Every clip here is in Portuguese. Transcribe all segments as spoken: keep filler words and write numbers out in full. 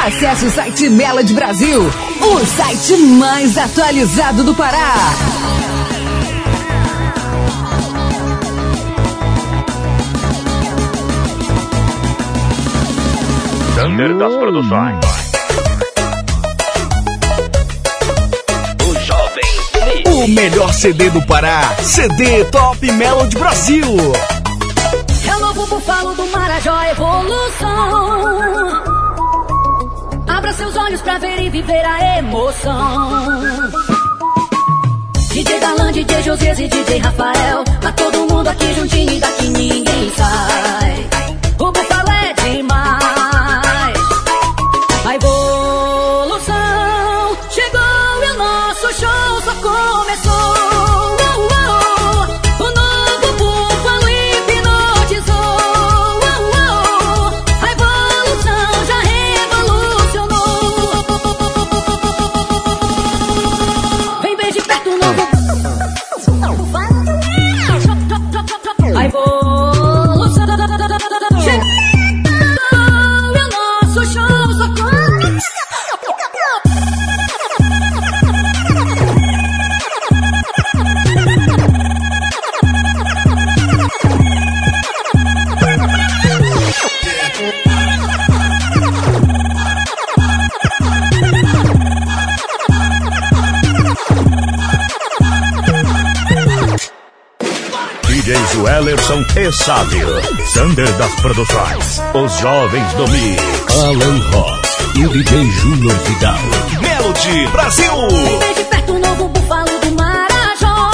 Acesse o site Melody Brasil, o site mais atualizado do Pará. Sander das Produções. Os Jovens do O melhor C D do Pará, C D Top Melody Brasil. É o novo búfalo do Marajó, evolução. Abra seus olhos pra ver e viver a emoção. D J Darlan, D J Josias e D J Rafael, tá todo mundo aqui juntinho e daqui ninguém sai. O búfalo é demais. A evolução chegou e o nosso show só começou. Uh, uh, o novo búfalo hipnotizou. Uh, uh, a evolução já revolucionou. Vem bem de perto o novo a evolução chegou. D J Joelerson e Sábio, Sander das Produções, os Jovens do Mix, Alan Ross e o D J Júnior Vidal. Melody Brasil. Vem de perto o novo búfalo do Marajó.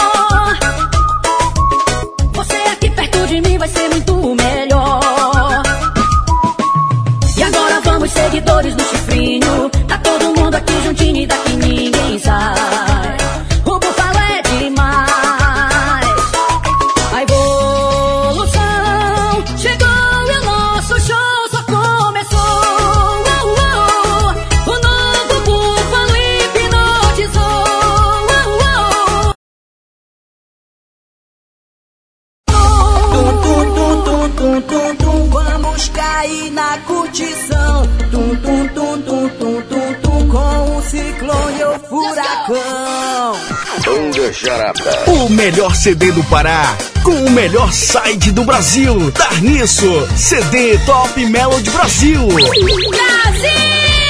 Você aqui perto de mim vai ser muito melhor. E agora vamos, seguidores do chifrinho. Tá todo mundo aqui juntinho e daqui ninguém sai. O búfalo é demais. A evolução chegou e o nosso show só começou. Uh, uh, o novo búfalo hipnotizou. Uh, uh. Tum, tum, tum, tum, tum, tum, vamos cair na curtição. Tum, tum, tum, tum, tum, tum, tum, com o ciclone e o furacão. O melhor C D do Pará, com o melhor site do Brasil. Dar nisso, C D Top Melody Brasil. Brasil!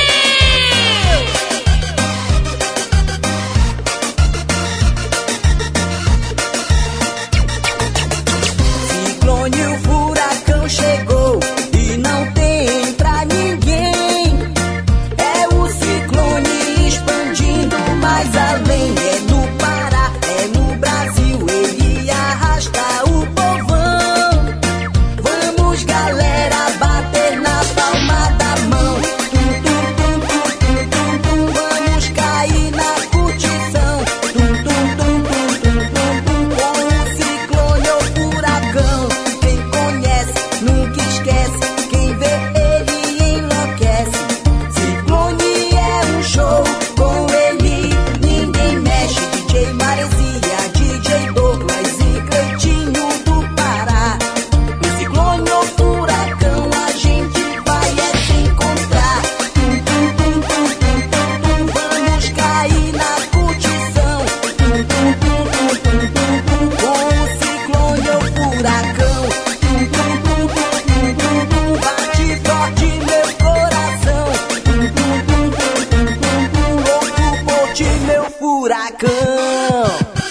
Ciclone e o furacão chegou e não tem pra ninguém. É o ciclone expandindo mais além. É no Pará, é no Brasil, ele arrasta o povão. Vamos, galera, bater na palma da mão. Tum, tum, tum, tum, tum, tum, tum, vamos cair na curtição. Tum, tum, tum, tum, tum, tum, tum, com o ciclone ou furacão. Quem conhece nunca esquece, quem vê ele enlouquece. Ciclone é um show, com ele ninguém mexe. D J Maresia, D J Douglas e Cleitinho do Pará. No ciclone ou furacão a gente vai é se encontrar. Tum, tum, tum, tum, tum, tum, tum, vamos cair na curtição. Tum, tum, tum, tum, tum, tum, tum, com o ciclone ou furacão. Tum, tum, tum, tum, tum, tum, tum, bate forte meu coração. Tum, tum, tum, tum, tum, tum, tum, louco por ti, meu furacão.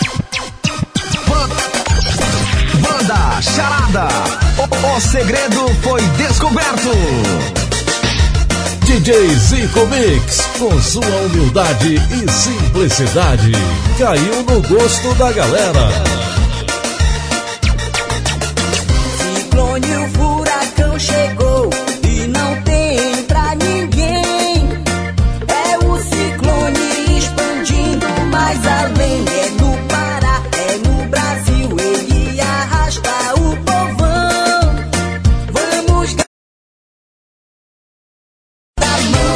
Banda Charada, o, o segredo foi descoberto. D J Zico Mix, com sua humildade e simplicidade, caiu no gosto da galera. Ciclone e o furacão chegou e não tem pra ninguém. É o ciclone expandindo mais além. É no Pará, é no Brasil, ele arrasta o povão. Vamos dar a mão.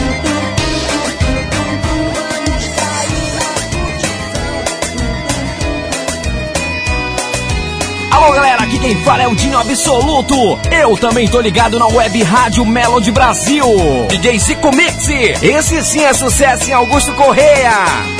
Vamos cair na curtição. Alô, galera, aqui quem Quem fala é o Dinho Absoluto. Eu também tô ligado na Web Rádio Melody Brasil. D J Zico Mix. Esse sim é sucesso em Augusto Correia.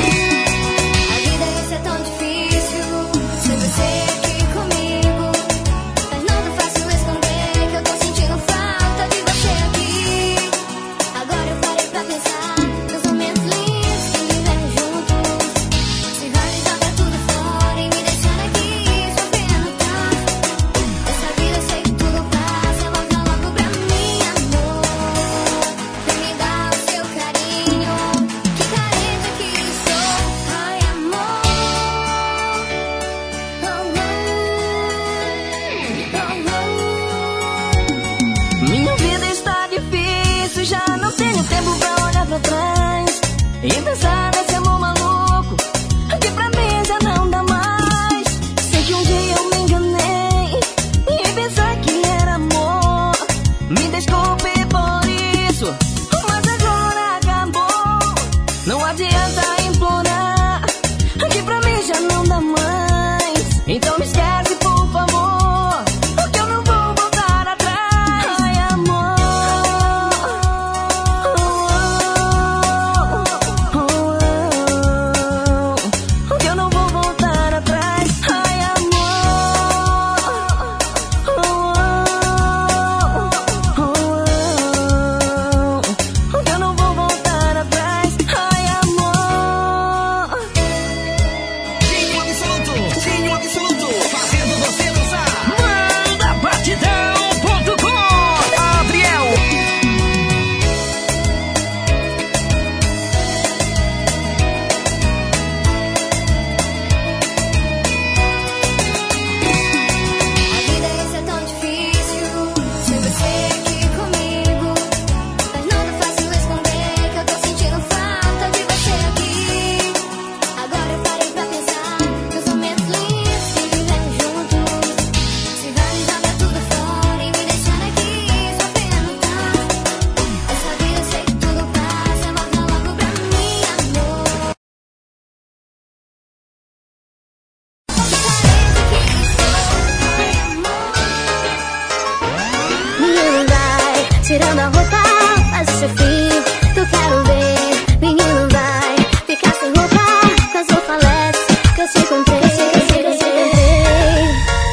Tirando a roupa, faz o seu fio, que eu quero ver. Menino vai ficar sem roupa, com as roupas que eu te encontrei, que eu te encontrei.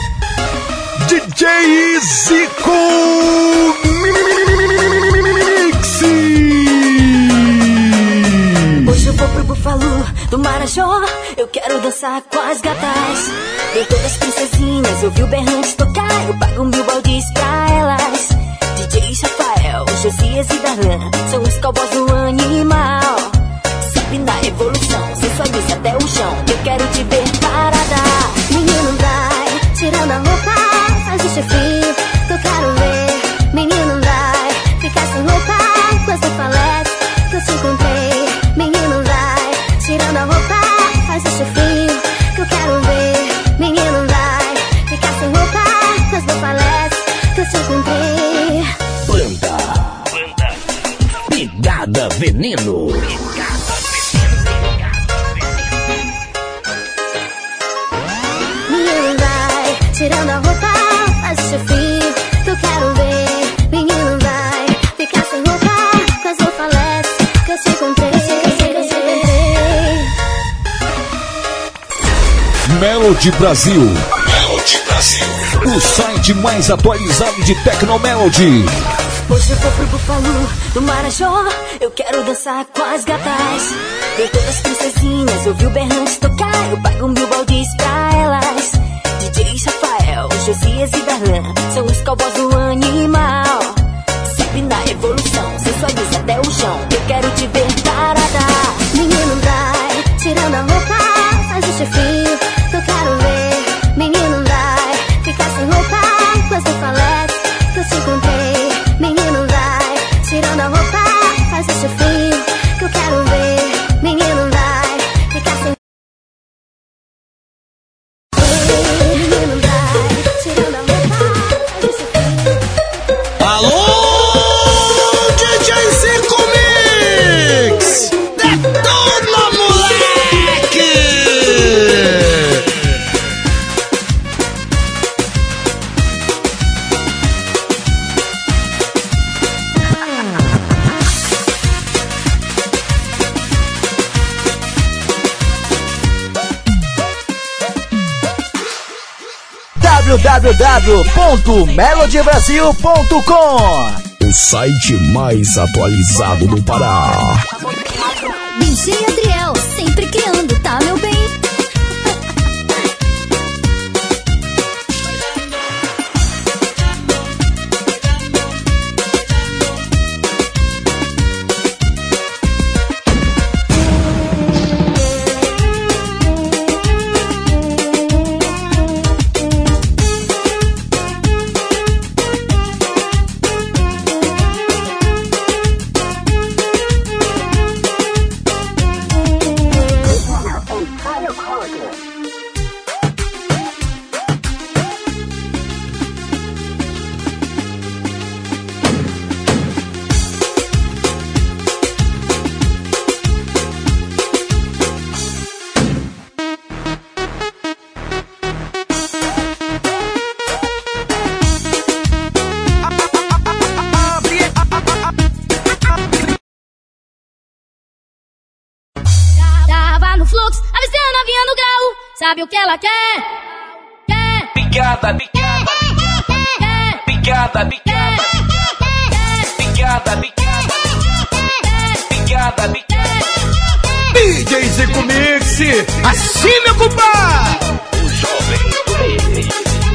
D J Zico Mix. Hoje eu vou pro Búfalo do Marajó, eu quero dançar com as gatas. Vem todas as princesinhas, eu vi o berrante tocar, eu pago mil baldes pra elas. D J Rafael, Josias e Darlan são os cowboys do animal. Sempre na evolução, sensualiza até o chão, eu quero te ver parada. Menino vai tirando a roupa, faz o chefinho, que eu quero ver. Menino vai ficar sem roupa, com as roupas que eu te encontrei. Menino vai tirando a roupa, faz o chefinho, que eu quero ver. Menino vai ficar sem roupa, com as roupas que eu te encontrei. Banda, banda, Pegada Veneno. Menino vai tirando a roupa, faz o chefinho, que eu quero ver. Menino vai ficar sem roupa, com as roupas que eu te encontrei, que eu te encontrei. Melody Brasil. Melody Brasil. O site mais atualizado de Tecnomelody. Hoje eu vou pro Búfalo do Marajó, eu quero dançar com as gatas. Vem todas as princesinhas, eu vi o berrante tocar, eu pago mil baldes pra elas. D J Rafael, Josias e Darlan são os cowboys do animal. Sempre na evolução, sensualiza até o chão, eu quero te ver parada. Menino vai tirando a roupa, faz o chefinho, que eu quero ver. Menino vai ficar sem roupa, com as roupas que eu te encontrei. Menino vai tirando a roupa, faz o chefinho, que eu quero ver. Menino vai ficar sem. Menino vai tirando a roupa, faz o chefinho. Alô, D J Zico Mix! Detona, moleque! w w ponto melody brasil ponto com. O site mais atualizado do Pará. D J Adriel, sempre criando, tá, meu bem? Sabe o que ela quer? Quer? Picada, picada, Quer? picada, picada, picada, picada, picada, picada. D J Zico Mix, assim meu compadre. O jovem do meio.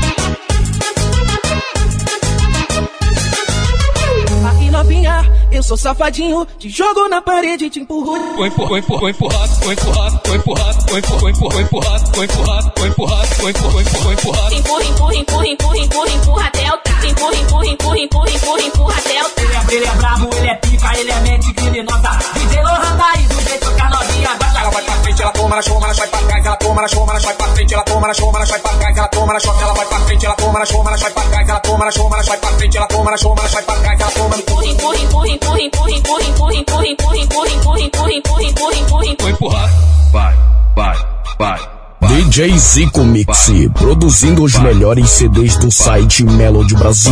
Aqui novinha, eu sou safadinho, te jogo na parede e te empurro. Vou empurrar, vou empurrar, vou empurrar, vou empurrar, vou empurrar, vou empurrar, vou empurrar, vou empurrar, vou empurrar, vou empurrar, vou empurrar. Empurra, empurra, empurra, empurra, empurra, empurra até o tá. Empurra, empurra, empurra, empurra, empurra, empurra até o tá. Ele é, ele é brabo, ele é pica, ele é mente criminosa. D J Lohan tá aí do jeito que a novinha gosta. Ela vai pra frente, ela toma na choma, ela sai pra trás, ela toma na choma, ela sai pra frente, ela toma na choma, ela sai pra trás, ela toma na choma, ela vai pra frente, ela toma na choma, ela sai pra trás, ela toma na choma, ela sai pra frente, ela toma na choma, ela sai pra trás, ela toma. Empurra, empurra, empurra, empurra, empurra, empurra, empurra, empurra, empurra, empurra, empurra, empurra, empurra, empurra, empurra. Vou empurrar. Vai, vai, vai. D J Zico Mix, produzindo os melhores C Ds do site Melody Brasil.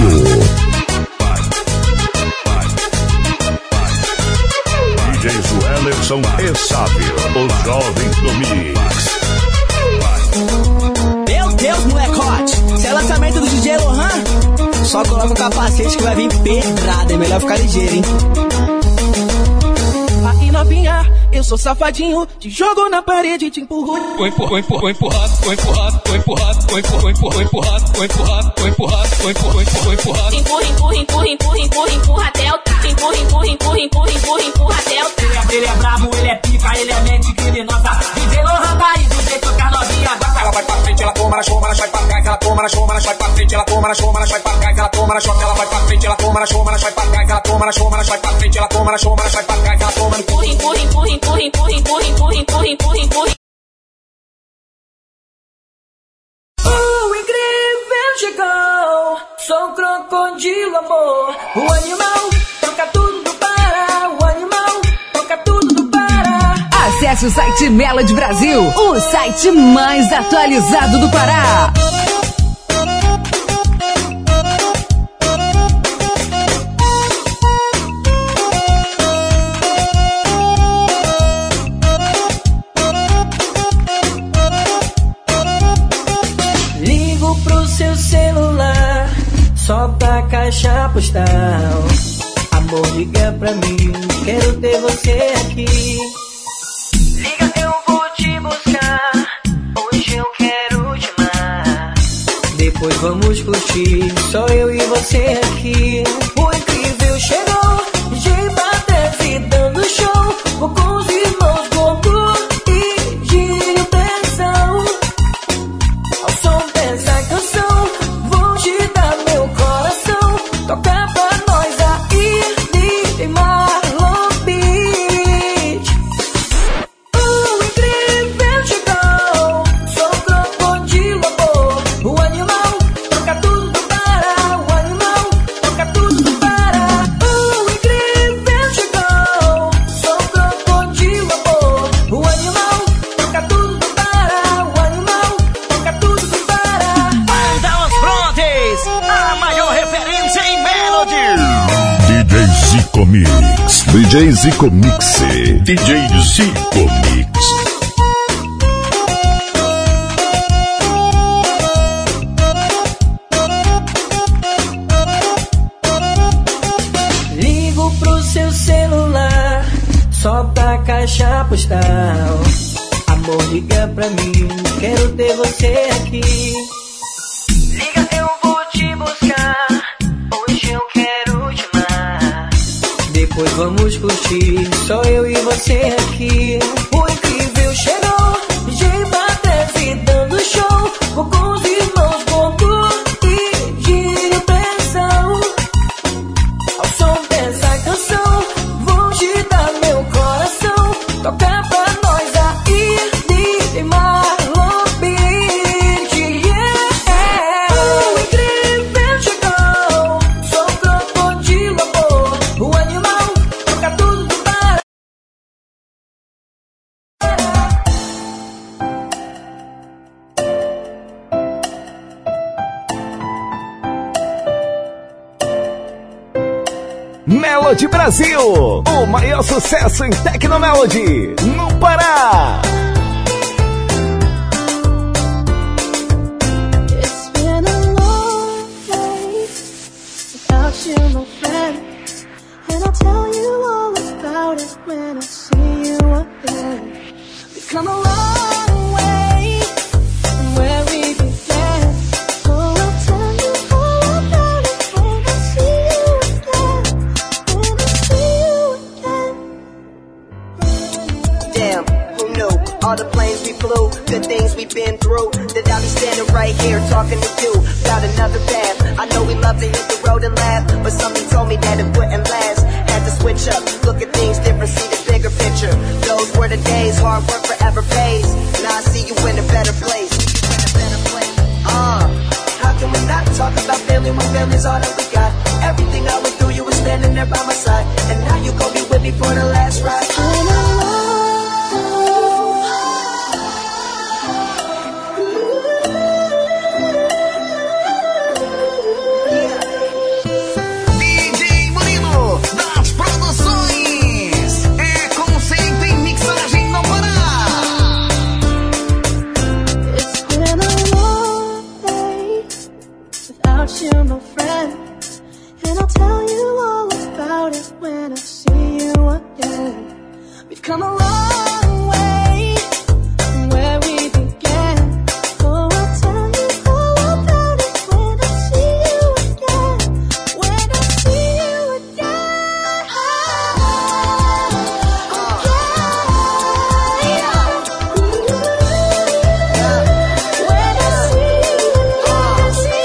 D J Suelerson e Sábio, os jovens do Mix. Meu Deus, moleque hot. Se é lançamento do D J Lohan, só coloca um capacete que vai vir pedrada. É melhor ficar ligeiro, hein? Aqui novinha, eu sou safadinho, te jogo na parede e te empurro. Vou empurrar, vou empurrar, vou empurrar, vou empurrar, vou empurrar, vou empurrar, vou empurrar, vou empurrar, vou empurrar, vou empurrar, vou empurrar. Empurra, empurra, empurra, empurra, empurra, empurra até o tá. Empurra, empurra, empurra, empurra, empurra, empurra até o tá. Ele é, ele é brabo, ele é pica, ele é mente criminosa. D J Lohan tá aí do jeito que a novinha gosta. Ela vai pra frente, ela toma na choma, ela sai pra trás, ela toma na choma, ela sai pra frente, ela toma na choma, ela sai pra trás, ela toma na choma, ela vai pra frente, ela toma na choma, ela sai pra trás, ela toma na choma, ela sai pra frente, ela toma na choma, ela sai pra trás, ela toma. Empurra, empurra, empurra, empurra, empurra, empurra, empurra, empurra, empurra, empurra. O incrível chegou, sou um crocodilo, amor. O animal toca tudo do Pará. O animal toca tudo do Pará. Acesse o site Melody Brasil, o site mais atualizado do Pará. Ligo pro seu celular, solta a caixa postal. Amor, liga pra mim, quero ter você aqui. Liga, eu vou te buscar, hoje eu quero te amar. Depois vamos curtir, só eu e você aqui. O incrível chegou, D J Batese dando show. Vou com os irmãos Goku e Gino Tensão. Ao som dessa canção, vou te dar meu coração. Toca pra nós aí, D J Marlon Beach. O incrível chegou, sou um crocodilo, amor. O animal toca tudo do Pará. O animal toca tudo do Pará. O incrível chegou, sou um crocodilo, amor. O animal toca tudo do Pará. O animal toca tudo do Pará. Banda Os Frontes, a maior referência em Melody. D J Zico Mix, D J Zico Mix, D J Zico Mix. celular, solta a caixa postal. Amor, liga pra mim, quero ter você aqui. Liga, eu vou te buscar, hoje eu quero te amar. Depois vamos curtir, só eu e você aqui. O incrível chegou, D J Patrese dando show. Vou com os irmãos Bobo e de pressão. Ao som dessa canção, vou te dar meu coração. Toca pra nós aí, D J Marlon Beat, yeah. O incrível chegou, sou o crocodilo, amor, o animal, toca tudo do Pará. Melody Brasil, o maior sucesso em Tecnomelody no Pará. It's been a long day without you, my friend, and I'll tell you all about it when I see you again. We've come a long way from where we began, so I'll tell you all about it when I see you again. When I see you again. Damn, who knew? All the planes we flew, good things we've been through. That I'll be standing right here talking to you about another path. I know we love to hit the road and laugh, but something told me that it wouldn't last. Had to switch up, look at things different, see the bigger picture. Those were the days, hard work forever pays. Now I see you in a better place. Uh, how can we not talk about family when family's all that we got? Everything I went through, you were standing there by my side, and now you gon' be with me for the last ride. D J Murilo das Produções, é conceito em mixagem no Pará. It's been a long day without you, my friend, and I'll tell you all about it when I see you again. We've come a long way from where we began, so I'll tell you all about it when I see you again. When I see you again. When I see you, when I see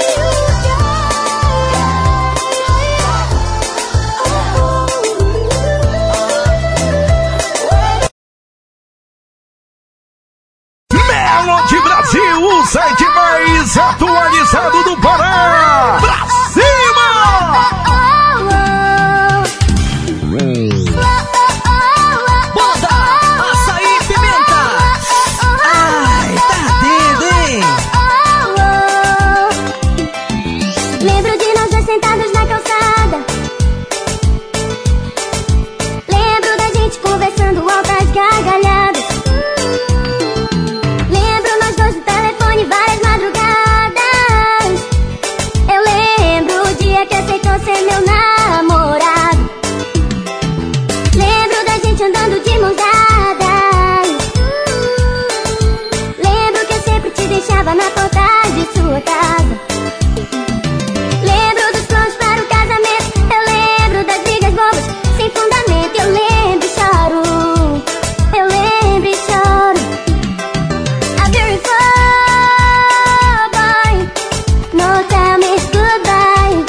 Melody Brasil, o site mais atualizado do Pará. Pra cima! Banda Açaí Pimenta. Ai, tá doido, hein? Lembro de nós dois sentados na calçada. Lembro da gente conversando altas gargalhadas. Lembro nós dois no telefone várias madrugadas. Eu lembro o dia que aceitou ser meu namorado. Lembro da gente andando de mãos dadas. Lembro que eu sempre te deixava na porta de sua casa. Lembro dos planos para o casamento. Eu lembro das brigas bobas sem fundamento. Eu lembro e choro. Eu lembro e choro. A beautiful boy, no tell me goodbye.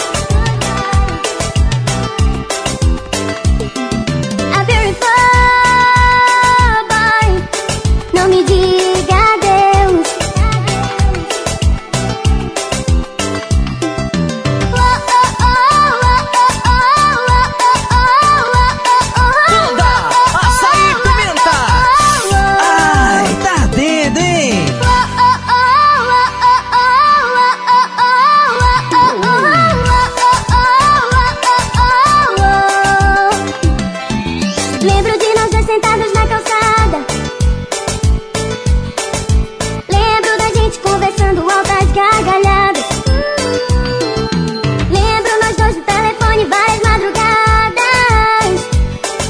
A beautiful boy, não me diga adeus. Banda Açaí Pimenta. Ai, tá doido, hein? Lembro de nós dois sentados na calçada. Lembro da gente conversando altas gargalhadas. Lembro nós dois no telefone várias madrugadas.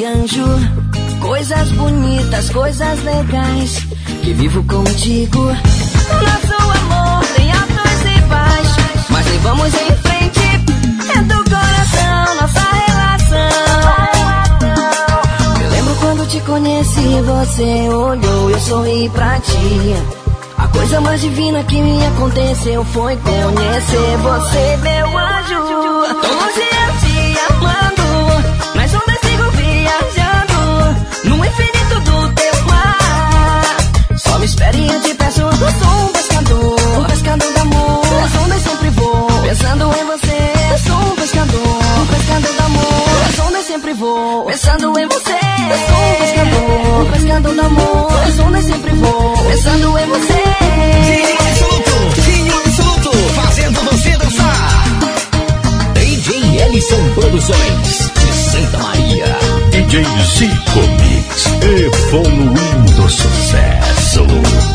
doce anjo, coisas bonitas, coisas legais, que vivo contigo. Nosso amor tem altos e baixos, mas levamos em frente, é do coração nossa relação. Eu lembro quando te conheci, você olhou, eu sorri pra ti. A coisa mais divina que me aconteceu foi conhecer você, meu anjo. Tô longe eu te amando, nas ondas sigo viajando, no infinito do teu mar. Só me espere e eu te peço, eu sou um pescador, um pescador de amor. Nas ondas sempre vou, pensando em você. Eu sou um pescador, um pescador de amor. Nas ondas sempre vou, pensando em você. Eu sou um pescador, um pescador de amor. Nas ondas sempre vou, pensando em você. Dinho absoluto, Dinho absoluto, fazendo você dançar. D J Ellison Produções, de Santa Maria. D J Zico Mix, evoluindo sucesso.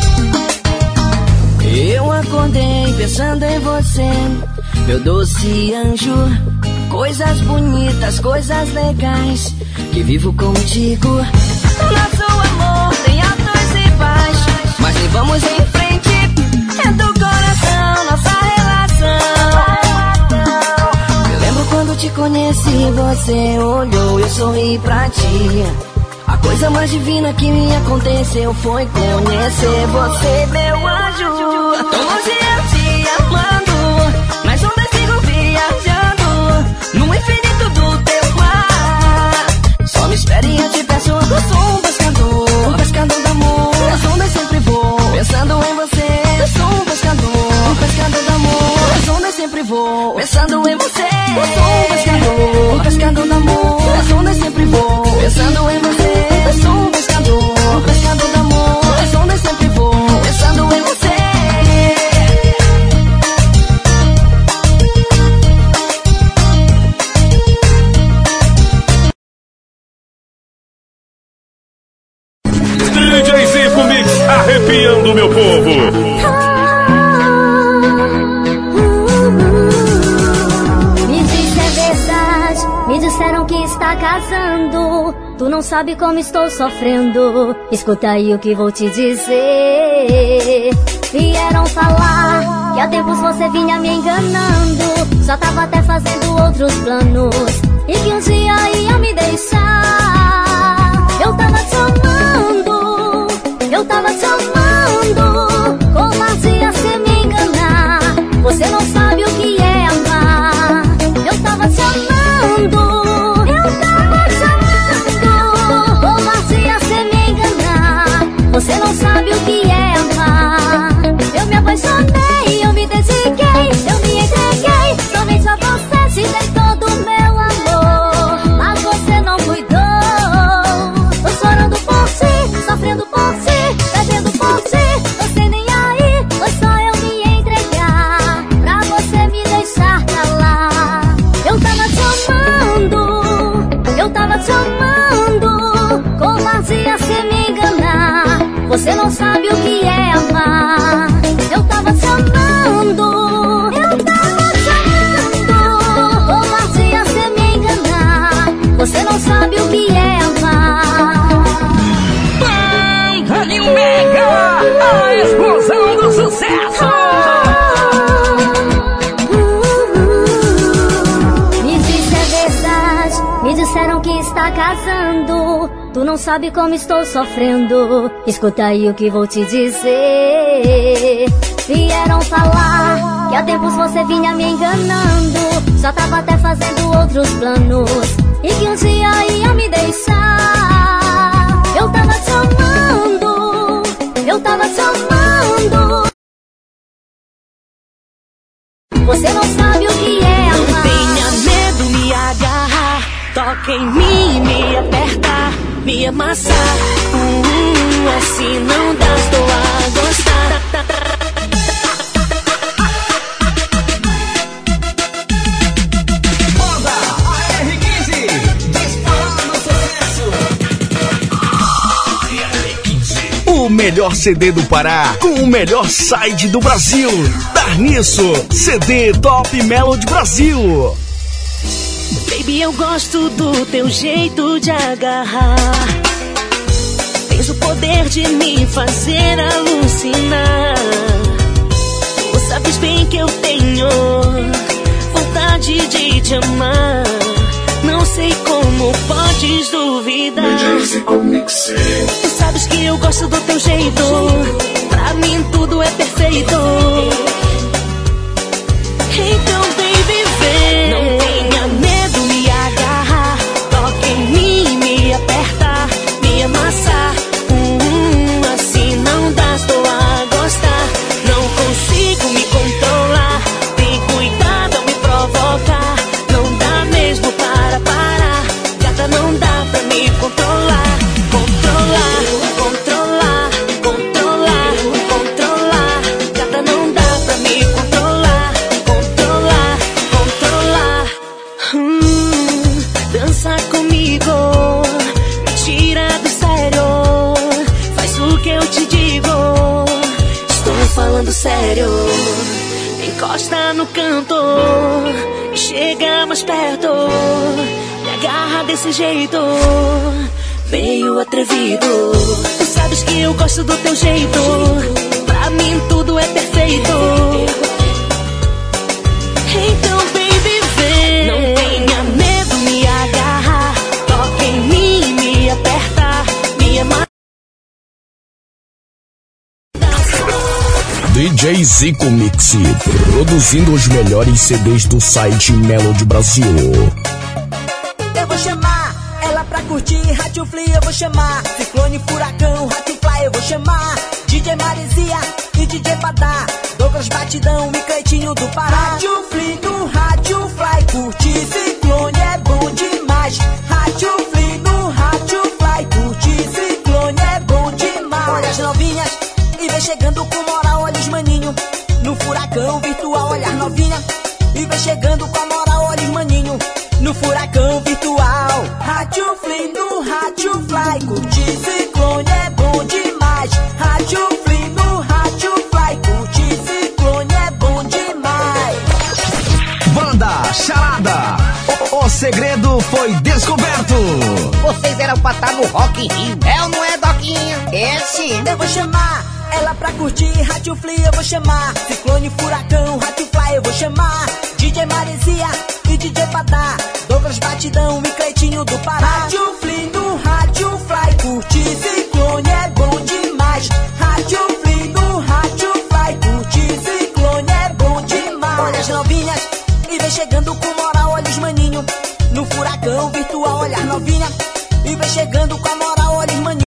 Eu acordei pensando em você, meu doce anjo. Coisas bonitas, coisas legais, que vivo contigo. Nosso amor tem altos e baixos, mas levamos em frente, é do coração nossa relação. Eu lembro quando te conheci, você olhou, eu sorri pra ti. A coisa mais divina que me aconteceu foi conhecer você, meu anjo. Tô longe eu te amando, nas ondas sigo viajando, no infinito do teu mar. Só me espere e eu te peço, eu sou um pescador, um pescador de amor. Nas ondas sempre vou, pensando em você. Eu sou um pescador, um pescador de amor. Nas ondas sempre vou, pensando em você. Eu sou um pescador, um pescador de amor. Nas ondas sempre vou, pensando em você. Eu sou um pescador, um pescador de amor. Nas ondas sempre vou, pensando em você. D J Zico Mix, arrepiando meu povo. Me diz se é verdade, me disseram que está casando. Tu não sabe como estou sofrendo. Escuta aí o que vou te dizer. Vieram falar que há tempos você vinha me enganando. Só tava até fazendo outros planos, e que um dia ia me deixar. Eu tava te amando, eu tava te amando. Covardia se me enganar, você não sabe o que é amar. Eu tava te amando, eu tava te amando. Covardia se me enganar, você não sabe o que é amar. Eu me apaixonei, eu me dediquei, eu me entreguei somente a você, te dei todo o meu amor, mas você não cuidou. Tô chorando por ti, sofrendo por ti, perdendo por ti. Você nem aí, foi só eu me entregar pra você me deixar calar. Eu tava te amando, eu tava te amando. Covardia se me enganar, você não sabe o que é amar. Eu tava te amando, eu tava te amando. Covardia se me enganar, você não sabe o que é amar. Banda de Mega, a explosão do sucesso. Me diz se é verdade, me disseram que está casando. Tu não sabe como estou sofrendo. Escuta aí o que vou te dizer. Vieram falar que há tempos você vinha me enganando. Só tava até fazendo outros planos, e que um dia ia me deixar. Eu tava te amando, eu tava te amando. Você não sabe o que é amar. Não tenha medo, me agarrar, toca em mim e me apertar, me amassar. Hum, assim não dá, estou a gostar. Moda A R quinze, disparando sucesso. A R quinze. O melhor C D do Pará, com o melhor site do Brasil. Dar nisso, C D Top Melody Brasil. Baby, eu gosto do teu jeito de agarrar. Tens o poder de me fazer alucinar. Tu sabes bem que eu tenho vontade de te amar. Não sei como podes duvidar. Tu sabes que eu gosto do teu jeito. Pra mim tudo é perfeito. Então, baby, vem. Não tenha medo, me agarrar. Toque em mim, me apertar, me amassar. Hum, assim não dá, estou a gostar. Não consigo me controlar. Tem cuidado ao me provocar. Não dá mesmo para parar. Gata, não dá pra me controlar. Controlar, controlar, controlar, controlar. Gata, não dá pra me controlar. Controlar, controlar. Hum, dança comigo, me tira do sério. Faz o que eu te digo. Estou falando sério. Encosta no canto, chega mais perto. Me agarra desse jeito, meio atrevido. Tu sabes que eu gosto do teu jeito. Pra mim tudo é perfeito. Então, baby, vem. Não tenha medo, me agarrar. Toque em mim, me apertar, me amar. D J Zico Mix, produzindo os melhores C Ds do site Melody Brasil. Eu vou chamar ela pra curtir Rádio Fly, eu vou chamar Ciclone, Furacão, Rádio Fly, eu vou chamar D J Maresia e D J Badá, Douglas Batidão e Cleitinho do Pará. Rádio Fly no Rádio Fly, curtir Ciclone é bom demais. Rádio Fly no Rádio Fly, curtir Ciclone é bom demais. Olha as novinhas e vem chegando com moral, olha os maninho no Furacão virtual, olha as novinha e vem chegando com a moral, olha os maninho no Furacão virtual. Rádio Fly no Rádio Fly, curtir Ciclone é bom demais. Rádio Fly no Rádio Fly, curtir Ciclone é bom demais. Banda Charada, o, o segredo foi descoberto. Vocês eram pra estar no Rock in Rio. É ou não é, Doquinha? É sim. Eu vou chamar ela pra curtir Rádio Fly, eu vou chamar Ciclone, Furacão, Rádio Fly, eu vou chamar D J Maresia e D J Badá, Douglas Batidão e Cleitinho do Pará. Rádio Fly no Rádio Fly, curtir Ciclone é bom demais. Rádio Fly no Rádio Fly, curtir Ciclone é bom demais. Olha as novinhas e vem chegando com moral, olha os maninho no Furacão virtual, olha as novinha e vem chegando com a moral, olha os maninho.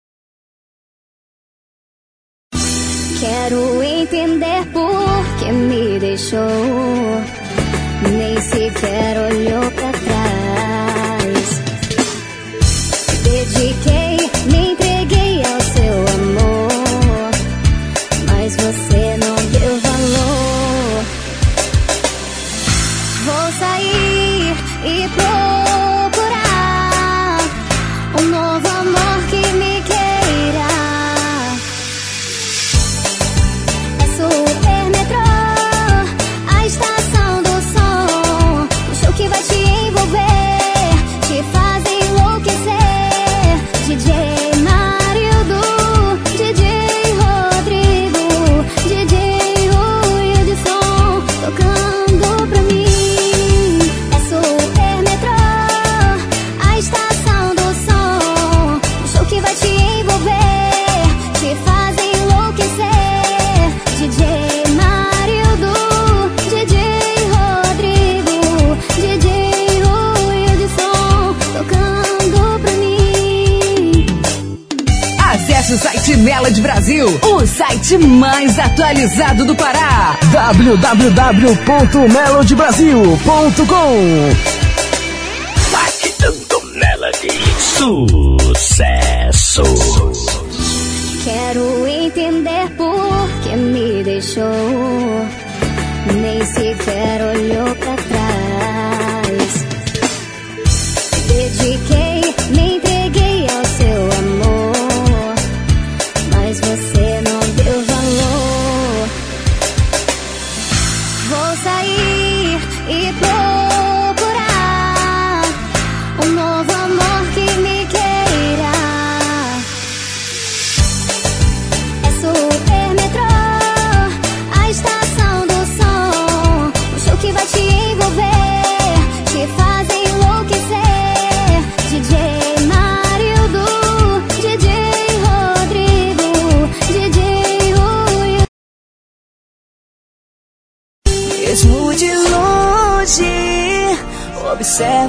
Quero entender por que me deixou, nem sequer olhou pra trás. Dediquei, me entreguei ao seu amor, mas você não deu valor. Vou sair e procurar um novo amor que me queira. Super Metrô, a estação do som, o show que vai te envolver, te faz enlouquecer. D J Marildo, D J Rodrigo, D J Rui de som, tocando pra mim. É Super Metrô, a estação do som, o show que vai te envolver, te faz enlouquecer. D J Marildo, D J Rodrigo, D J Rui de som, tocando pra mim. Acesse o site Melody Brasil, o site mais atualizado do Pará. w w w ponto melody brasil ponto com. Batidão Melody, sucesso. Quero entender por que me deixou, nem sequer olhou pra trás. Dediquei, me entreguei ao seu amor, mas você não deu valor. Vou sair e procurar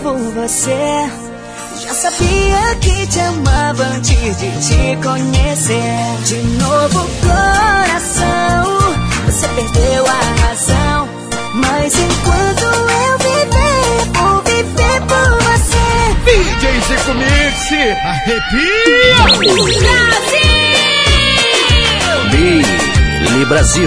observo você. Já sabia que te amava antes de te conhecer. De novo coração, você perdeu a razão. Mas enquanto eu viver, vou viver por você. D J Zico Mix, arrepia! Brasil! Billy Brasil.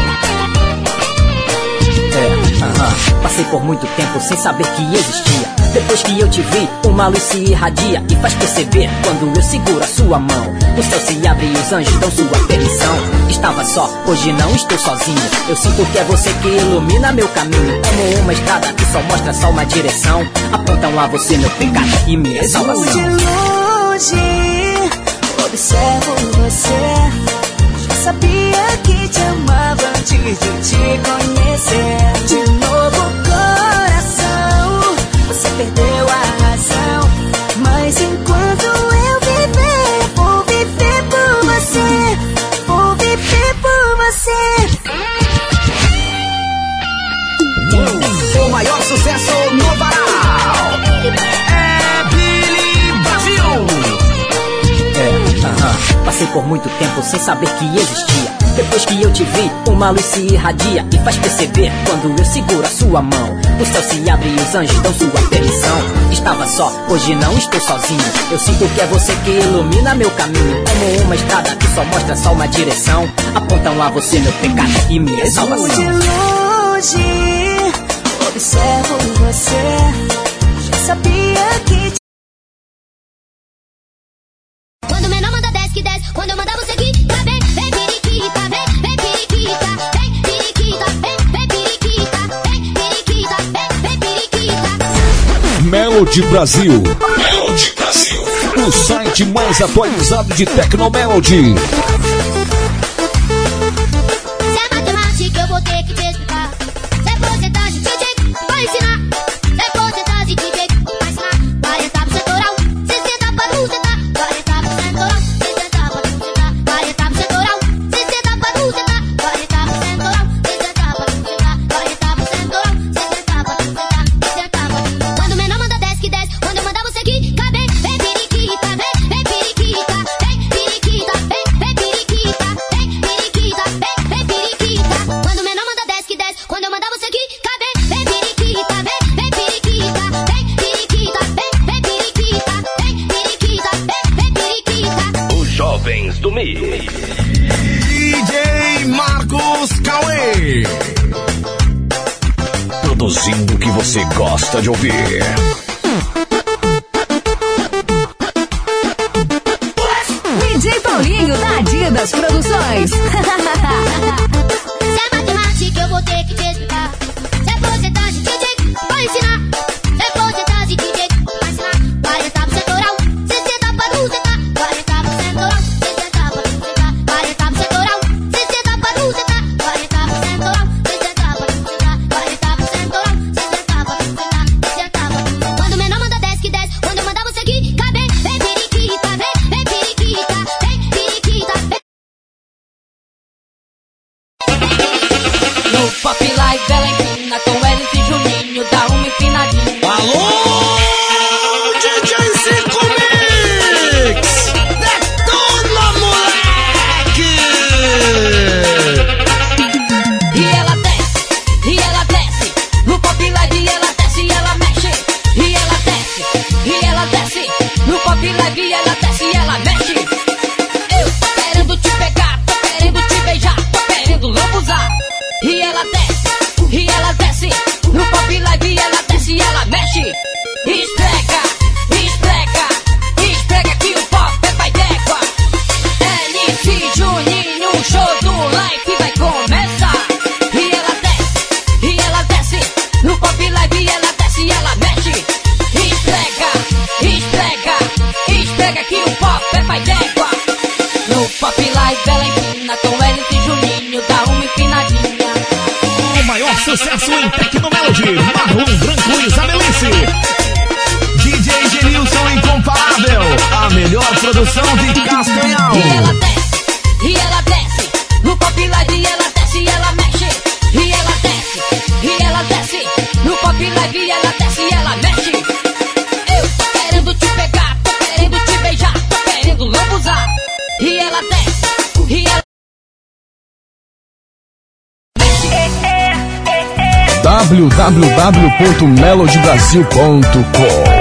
É, aham. Passei por muito tempo sem saber que existia. Depois que eu te vi, uma luz se irradia e faz perceber quando eu seguro a sua mão. O céu se abre e os anjos dão sua permissão. Estava só, hoje não estou sozinho. Eu sinto que é você que ilumina meu caminho. Como uma estrada que só mostra só uma direção. Apontam a você meu pecado e minha salvação. De longe, observo você. Já sabia que te amava antes de te conhecer. De novo coração, você perdeu a razão. Mas enquanto eu viver, vou viver por você. Vou viver por você. O maior sucesso no Pará é Billy Brasil. É, aham. Passei por muito tempo sem saber que existia. Depois que eu te vi, uma luz se irradia e faz perceber quando eu seguro a sua mão. O céu se abre e os anjos dão sua permissão. Estava só, hoje não estou sozinho. Eu sinto que é você que ilumina meu caminho. Como uma estrada que só mostra só uma direção. Apontam a você meu pecado e minha salvação. De longe, observo você. Já sabia que te... Quando o menor manda desce que desce, quando eu mandar você aqui, tá bem, vem periquita, vem, vem periquita, vem periquita, vem, vem periquita, vem periquita, vem, vem periquita. Melody Brasil. Melody Brasil. O site mais atualizado de Tecnomelody. Se é matemática eu vou ter que te explicar. Se é porcentagem, D J vai ensinar. Se é porcentagem, D J vai ensinar. quarenta por cento oral, sessenta para o sentar. quarenta por cento oral, sessenta para o sentar. quarenta por cento oral, sessenta para o sentar. quarenta por cento oral, sessenta para o sentar. quarenta por cento oral, sessenta para o sentar. sessenta para o sentar. Quando o menor manda desce que desce, quando eu mandar você aqui, cabe, vem periquita, vem, vem periquita, vem periquita, vem, vem periquita, vem periquita, vem, vem periquita. Quando o menor manda desce que desce, quando eu mandar você aqui, cabe, vem periquita, vem, vem periquita, vem periquita, vem, vem periquita, vem periquita, vem, vem periquita. Os jovens do Mi. D J Marcos Cauê. Produzindo o que você gosta de ouvir. D J Paulinho da Adidas Produções. Se é matemática eu vou ter que te explicar. Se é porcentagem, D J vai ensinar. Se é porcentagem, D J vai ensinar. quarenta por cento oral, sessenta para o sentar. quarenta por cento oral, sessenta para o sentar. quarenta por cento oral, sessenta para o sentar. quarenta por cento oral, sessenta para o sentar. quarenta por cento oral, sessenta para o sentar. sessenta para o sentar. Quando o menor manda desce que desce, quando eu mandar você aqui, cabe, vem periquita, vem, vem periquita, vem periquita, vem. No Pop Live ela empina com Wellington e Juninho, dá uma empinadinha. Alô, D J Zico Mix. Detona, moleque. E ela desce, e ela desce. No Pop Live ela desce e ela mexe. E ela desce, e ela desce. No Pop Live ela desce e ela mexe. Eu tô querendo te pegar, tô querendo te beijar, tô querendo lambuzar. E ela desce, e ela desce. No Pop Live ela desce e ela mexe. Esprega, esprega, esprega que o pop é pai d'égua. L C Juninho, o show do Life vai começar. E ela desce, e ela desce. No Pop Live ela desce e ela mexe. Esprega, esprega, esprega que o pop é pai d'égua. No Pop Live ela empina com Wellington e Juninho, dá uma empinadinha. O maior sucesso em Tecnomelody, Marlon Branco e Isabelice. D J Genilson Incomparável, a melhor produção de Castanhal. E ela desce, e ela desce. No Pop Live ela desce e ela mexe. E ela desce, e ela desce. No Pop Live ela desce e ela mexe. w w w ponto melody brasil ponto com.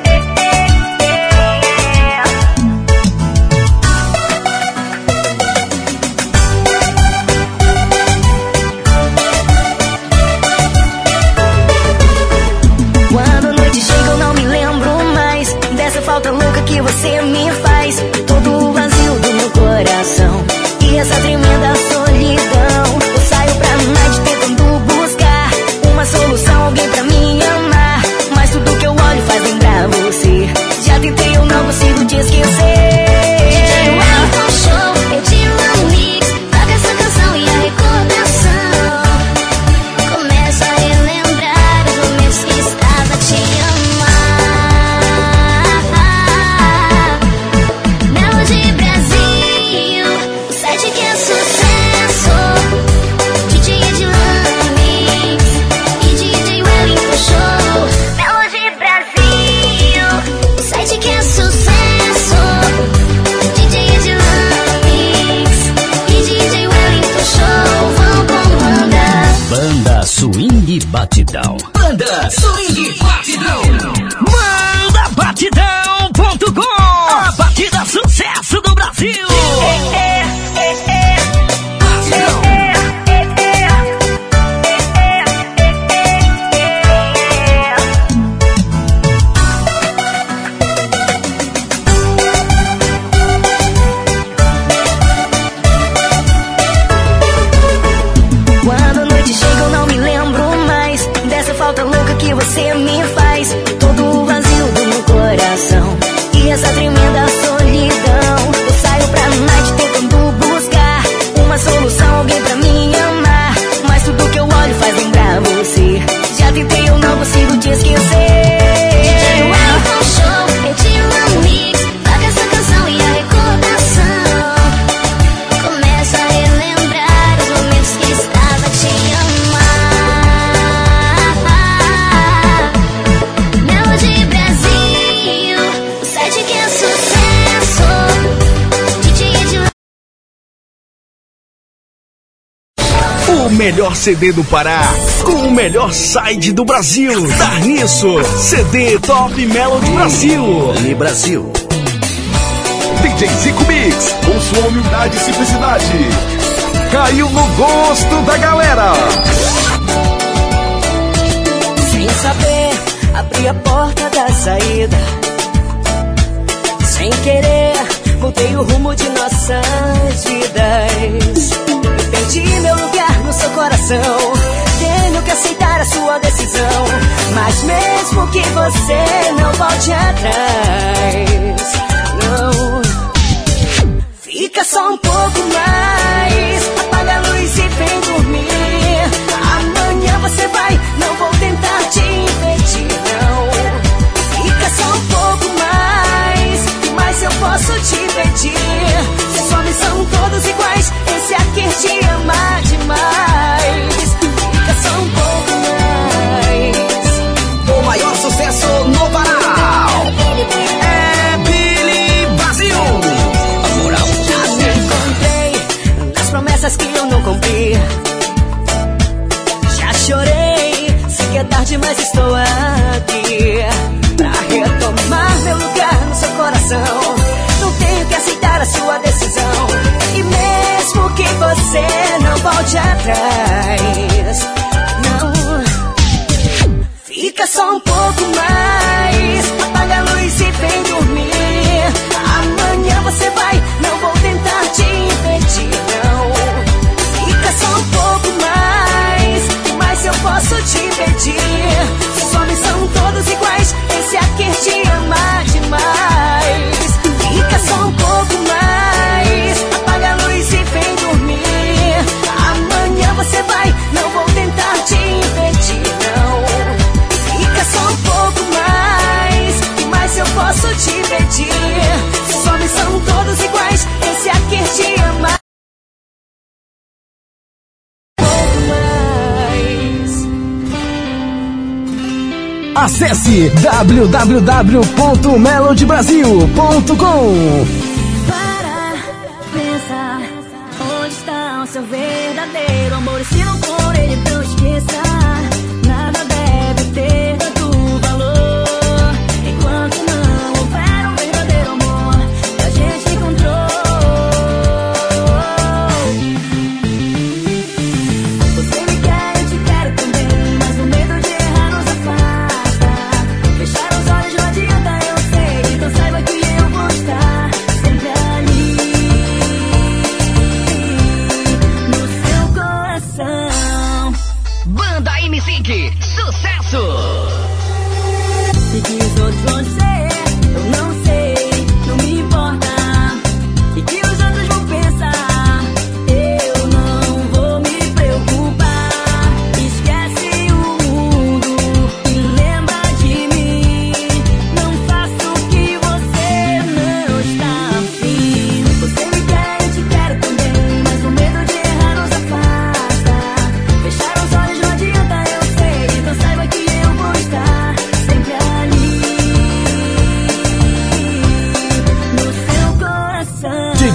Você me faz todo o vazio do meu coração e essa tremenda solidão. Eu saio pra night tentando buscar uma solução, alguém pra me amar, mas tudo que eu olho faz lembrar você. Já tentei, eu não consigo te esquecer. D J Wellington Show, eu te amo mix, toca essa canção e a recordação começa a relembrar os momentos que estava te amar. Swing Batidão. Banda Swing Batidão. Manda batidão ponto com. A batida sucesso do Brasil. É, é, é, é. Batidão. Você me faz todo o vazio do meu coração e essa tremenda solidão. Eu saio pra night tentando buscar uma solução, alguém pra me amar, mas tudo que eu olho faz lembrar você. Já tentei, eu não consigo te esquecer. D J Wellington Show, eu te amo mix, toca essa canção e a recordação começa a relembrar os momentos que estava te amar. O melhor C D do Pará, com o melhor side do Brasil. Dá nisso, C D Top Melody Brasil. E Brasil. D J Zico Mix, com sua humildade e simplicidade, caiu no gosto da galera. Sem saber, abri a porta da saída. Sem querer, mudei o rumo de nossas vidas. Perdi meu lugar no seu coração. Tenho que aceitar a sua decisão, mas mesmo que você não volte atrás, não. Fica só um pouco mais, apaga a luz e vem dormir. Amanhã você vai, não vou tentar te impedir, não. Fica só um pouco mais, mas eu posso te pedir. Se somos são todos iguais, esse aqui te ama demais. Fica só um pouco mais. O maior sucesso no Pará é Billy Brasil. A moral. Já me encontrei nas promessas que eu não cumpri. Já chorei, sei que é tarde, mas estou aqui pra retomar meu lugar no seu coração. Não tenho que aceitar a sua decisão, e mesmo que você não volte atrás, não. Fica só um pouco mais, apaga a luz e vem dormir. Amanhã você vai, não vou tentar te impedir, não. Fica só um pouco mais, mas eu posso te pedir. Se somos são todos iguais, esse aqui te ama demais. Fica só um pouco mais, apaga a luz e vem dormir. Amanhã você vai, não vou tentar te impedir, não. Fica só um pouco mais, mas eu posso te pedir. Se somos são todos iguais, esse aqui te ama. Acesse w w w ponto melody brasil ponto com. Para pensar, onde está o seu verdadeiro amor? E se não for ele, então esqueça. Na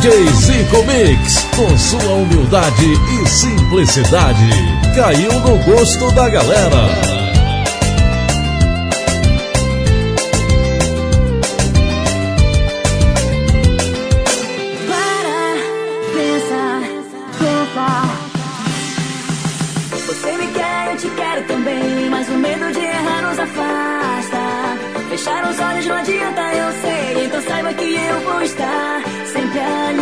J Zico Mix, com sua humildade e simplicidade, caiu no gosto da galera. Fechar os olhos não adianta, eu sei. Então saiba que eu vou estar sempre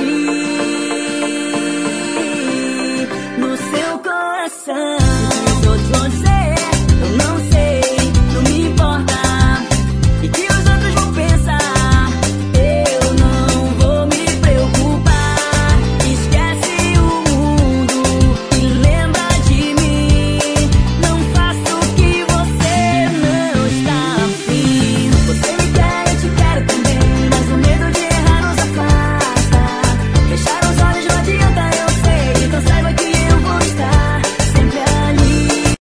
ali no seu coração. Se os outros vão dizer, eu não sei, não me importa. E que os outros vão pensar, eu não vou me preocupar. Esquece o mundo e lembra de mim. Não faço o que você não está afim. Você me quer, eu te quero também, mas o medo de errar nos afasta. Fechar os olhos não adianta, eu sei. Então saiba que eu vou estar sempre ali.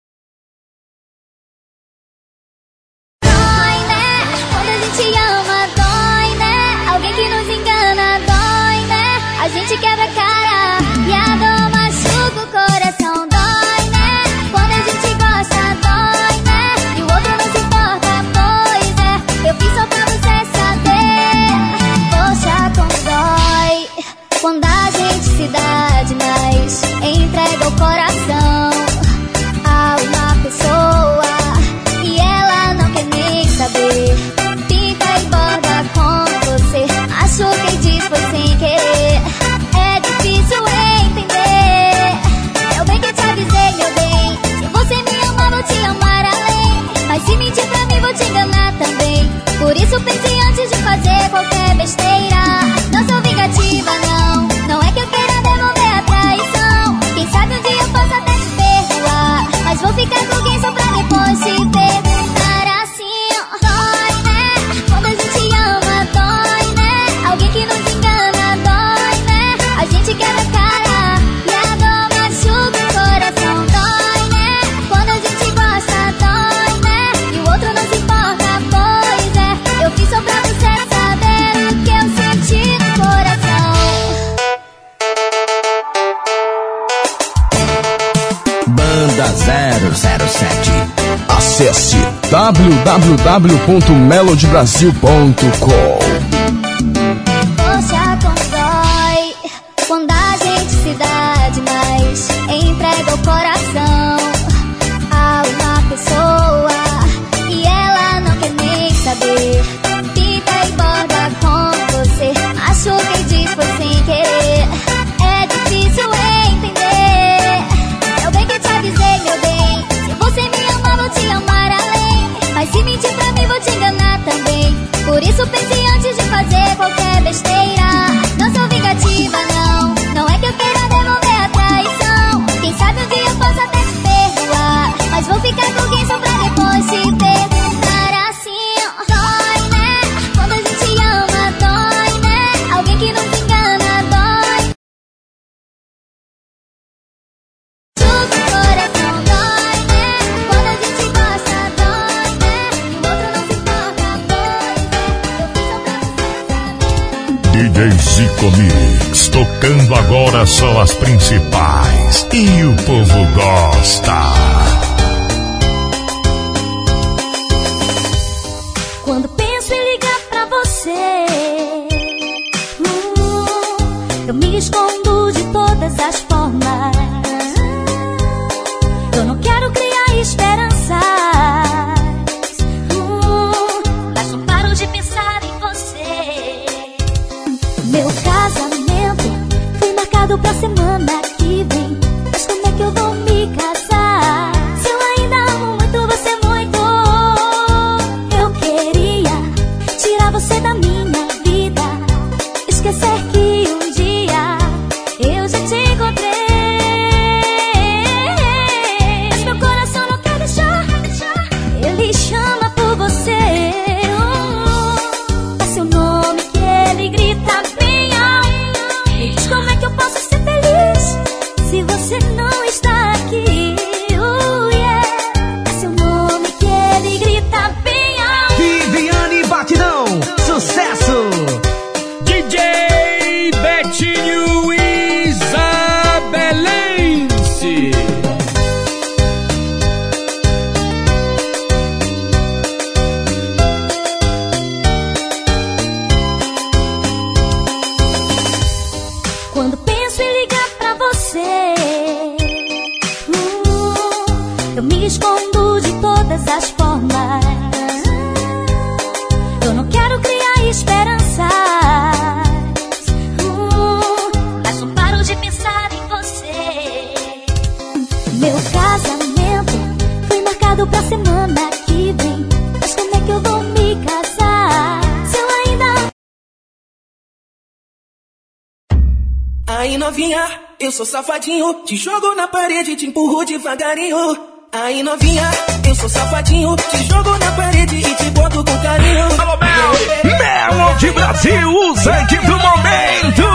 Dói, né? Quando a gente ama, dói, né? Alguém que nos engana, dói, né? A gente quebra a cara e a dor machuca o coração, dói, né? Quando a gente gosta, dói, né? E o outro não se importa, pois é. Eu fiz só pra você saber. Poxa, como dói quando a gente se dá demais, entrega o coração a uma pessoa e ela não quer nem saber. Pinta e borda com você, machuca e diz foi sem querer. É difícil entender. Eu bem que te avisei, meu bem. Se você me ama, vou te amar além. Mas se mentir pra mim, vou te enganar também. Por isso pense antes de fazer qualquer besteira. Não sou vingativa, não. Não é que eu queira devolver a traição. Quem sabe um dia eu posso até te perdoar, mas vou ficar com alguém só pra depois te perguntar assim. Dói, né? Quando a gente ama, dói, né? Alguém que nos engana, dói, né? A gente quebra a cara e a dor machuca o coração, dói, né? Quando a gente gosta, dói, né? E o outro não se importa, pois é. Eu fiz só pra você saber o que eu senti no coração. Banda zero zero sete. Acesse w w w ponto melody brasil ponto com. Poxa, como dói quando a gente se dá demais, entrega o coração a uma pessoa e ela não quer nem saber. Pinta e borda com você, machuca e diz foi sem querer. É difícil entender. Eu bem que te avisei, meu bem. Se você me ama, vou te amar além. Mas se mentir pra mim, vou te enganar também. Por isso pense antes de fazer qualquer besteira. Não sou vingativa, não. Não é que eu queira devolver a traição. Quem sabe um dia eu posso até te perdoar, mas vou ficar com alguém só pra depois te perguntar assim. Dói, né? Quando a gente ama, dói, né? Alguém que nos engana, dói. Machuca o coração, dói, né? Quando a gente gosta, dói, né? E o outro não se importa, pois é. Eu fiz só pra você saber. D J Zico Mix, tocando agora só as principais e o povo gosta. Quando penso em ligar pra você, hum, eu me escondo de todas as formas. Eu não quero criar esperanças, hum, mas não paro de pensar em você. Meu casamento foi marcado pra semana que vem. Mas como é que eu vou me casar? Se eu ainda amo muito você muito, eu queria tirar você da minha vida, esquecer que um dia eu já te encontrei. Mas meu coração não quer deixar, ele chama por você. Oh, é seu nome que ele grita bem alto. Me diz como é que eu posso ser feliz se você não está aqui. Quando penso em ligar pra você, hum, eu me escondo de todas as formas. Eu não quero criar esperanças, hum, mas não paro de pensar em você. Meu casamento foi marcado pra semana que vem, mas como é que eu vou me casar se eu ainda... Aí novinha, eu sou safadinho, te jogo na parede, te empurro devagarinho. Aí novinha, eu sou safadinho, te jogo na parede e te boto com carinho. Alô, Mel! Melody Brasil, o sangue do momento!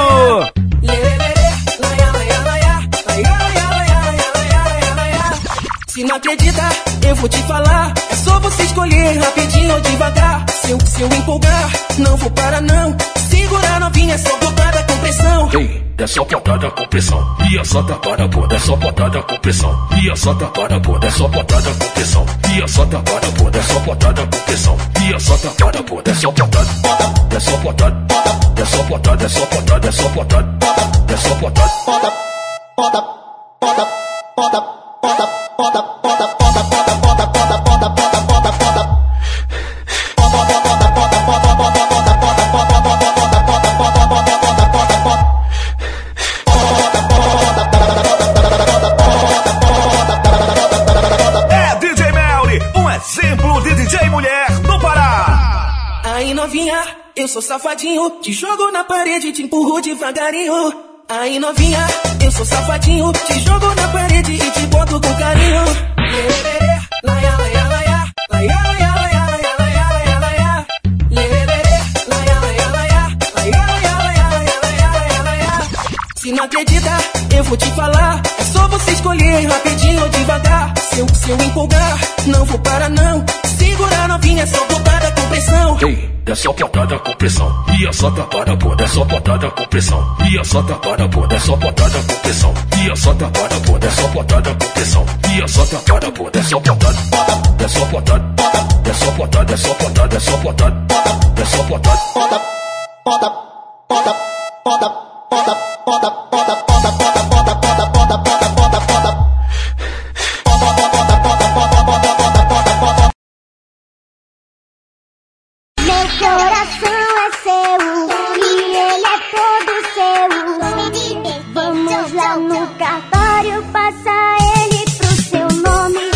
Se não acredita, eu vou te falar. É só você escolher rapidinho ou devagar. Se eu, se eu empolgar, não vou parar não. Segura novinha, só botada com pressão. Ei, é só botada com pressão. E a só tapada, pô, é só botada com pressão. E a só tapada, pô, é só botada com pressão. E a só tapada, pô, é só botada com pressão. E a só tapada, pô, é só botada. É só botada, é só botada, é só botada, é só botada. É só botada. Bota, bota, bota, bota, bota, bota, bota, bota, bota, bota, bota, bota, bota, bota. É D J Melly, um exemplo de D J mulher do Pará. Aí novinha, eu sou safadinho, te jogo na parede, te empurro devagarinho. Aí novinha, eu sou safadinho, te jogo na parede e te boto com carinho. Laia, laia, laia, laia, laia, laia, laia, laia, laia. Laia, laia, laia, laia, laia, laia, laia, laia. Se não acredita, eu vou te falar. É só você escolher rapidinho ou devagar. Se eu, se eu empolgar, não vou parar não. Segura novinha, só botada com pressão. Ei, é só botada com pressão. E a só tapada, pô, é só botada com pressão. E a só tapada, pô, é só botada com pressão. E a só tapada, pô, é só botada com pressão. E a só tapada, pô, é só botada. É só botada, é só botada, é só botada, é só botada. É só botada. Bota, bota, bota, bota, bota, bota, bota, bota, bota, bota, bota, bota, bota, bota, bota. Meu coração é seu e ele é todo seu. Vamos lá no cartório, passa ele pro seu nome.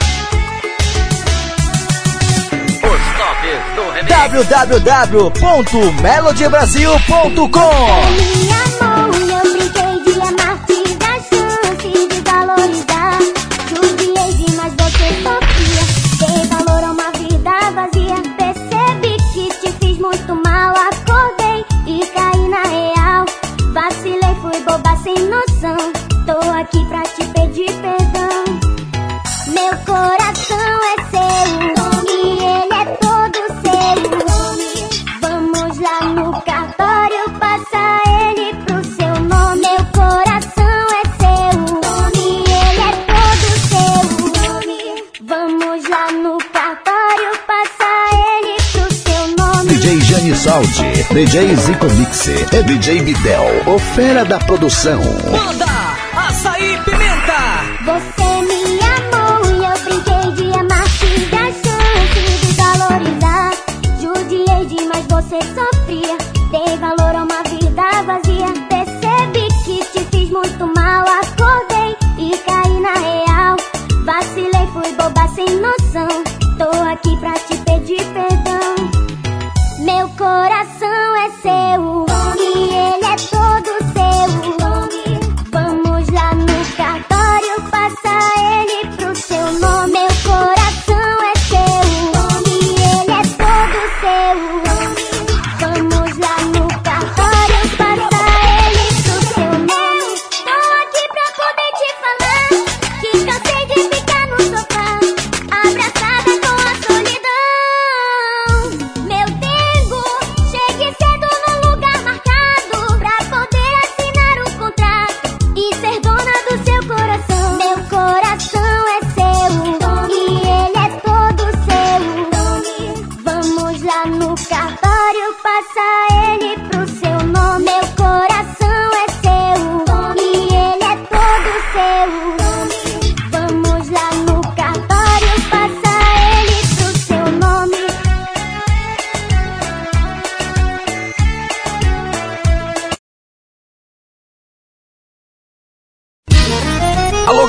Os tops do remix. w w w ponto melody brasil ponto com. Minha mão, eu brinquei de amar, te dar chance de valorizar. Judiei demais, você sofria. Dei valor a uma vida vazia. Percebi que te fiz muito mal. Acordei e caí na real. Vacilei, fui boba sem noção. Tô aqui pra te pedir perdão. Meu coração é seu e ele é todo seu. Vamos lá no cartório, passa ele pro seu nome. Meu coração é seu e ele é todo seu. Vamos lá no cartório, passa ele pro seu nome. D J Jani Saldi, D J Zico Mix, é D J Bidel, o fera da produção. Manda Açaí Pimenta. Você me amou e eu brinquei de amar, te dar chance de valorizar. Judiei demais, você sofria. Dei valor a uma vida vazia. Percebi que te fiz muito mal. Acordei e caí na real. Vacilei, fui boba sem noção. Tô aqui pra te pedir perdão. Meu coração é seu e ele é todo seu. Vamos lá no cartão.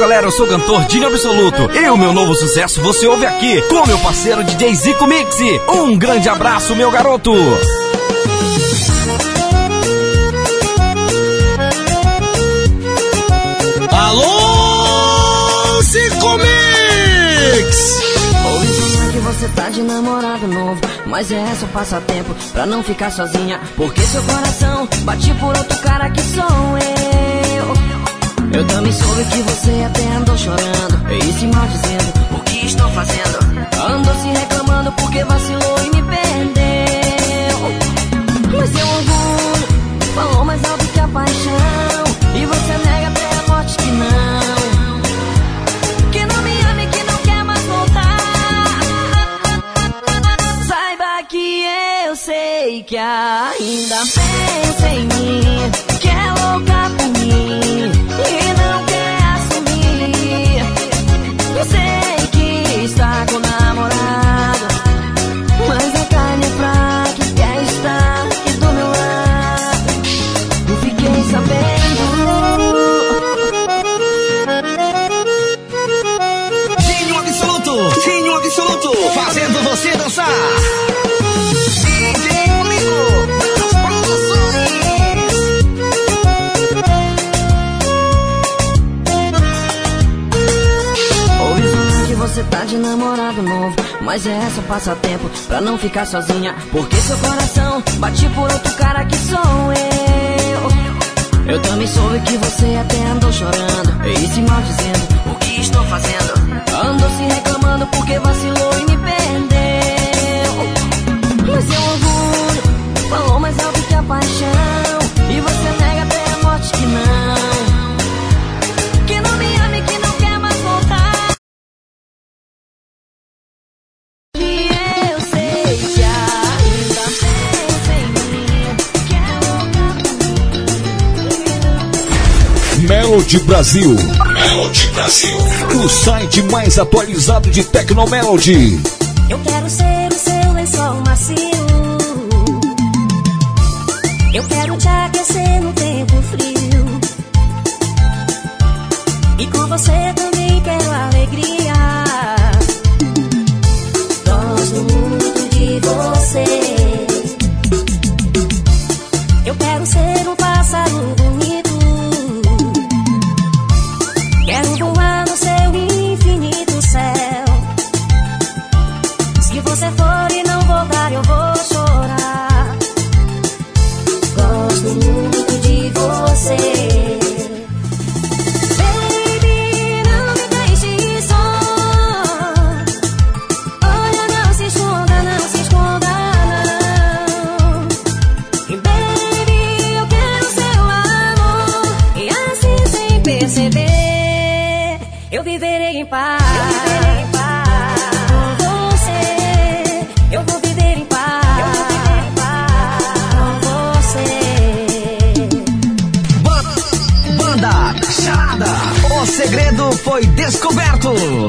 galera, eu sou o cantor Dinho Absoluto e o meu novo sucesso você ouve aqui com meu parceiro D J Zico Mix. Um grande abraço, meu garoto! Alô, Zico Mix! Ouvi que você tá de namorado novo, mas é só passatempo pra não ficar sozinha, porque seu coração bate por outro cara que sou eu. Eu também soube que você até andou chorando e se maldizendo o que estou fazendo. Andou se reclamando porque vacilou e me perdeu. Mas seu orgulho falou mais alto que a paixão, e você nega até a morte que não, que não me ama e que não quer mais voltar. Saiba que eu sei que ainda pensa em mim, que é louca por mim e não quer assumir. Eu sei que está com namorado, mas a carne é fraca e quer estar aqui do meu lado. Eu fiquei sabendo. Dinho Absoluto, Dinho Absoluto, fazendo você dançar. D J Lico, das produções. Ouvi falar que você tá de namorado novo, mas é só passatempo pra não ficar sozinha, porque seu coração bate por outro cara que sou eu. Eu também soube que você até andou chorando e se maldizendo o que estou fazendo. Andou se reclamando porque vacilou e me perdeu. Mas seu orgulho falou mais alto que a paixão, e você nega até a morte que não, que não me ama e que não quer mais voltar. E eu sei que ainda pensa em mim, que é louca. Melody Brasil. Melody Brasil. O site mais atualizado de Tecnomelody. Eu quero ser o seu lençol macio. Eu quero te aquecer no tempo frio. E com você também quero alegria. Gosto muito de você. Eu quero ser um pássaro bonito. Quero voar no seu infinito céu. Se você for e não voltar, eu vou chorar. Gosto muito de você. Baby, não me deixe só. Olha, não se esconda, não se esconda, não. E baby, eu quero seu amor. E assim, sem perceber, eu viverei em paz. Com você, eu vou viver em paz. Com você. Banda Charada, o segredo foi descoberto.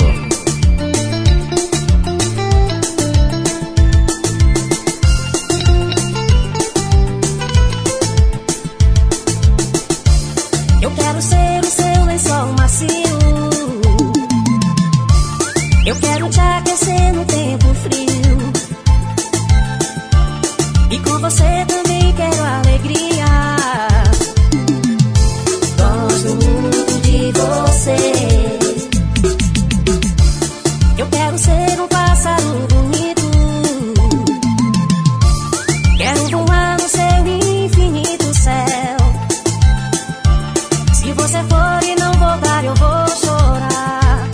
Eu quero ser o seu lençol macio. Eu quero te aquecer no tempo frio. E com você também quero alegria. Gosto muito de você. Eu quero ser um pássaro bonito. Quero voar no seu infinito céu. Se você for e não voltar, eu vou chorar.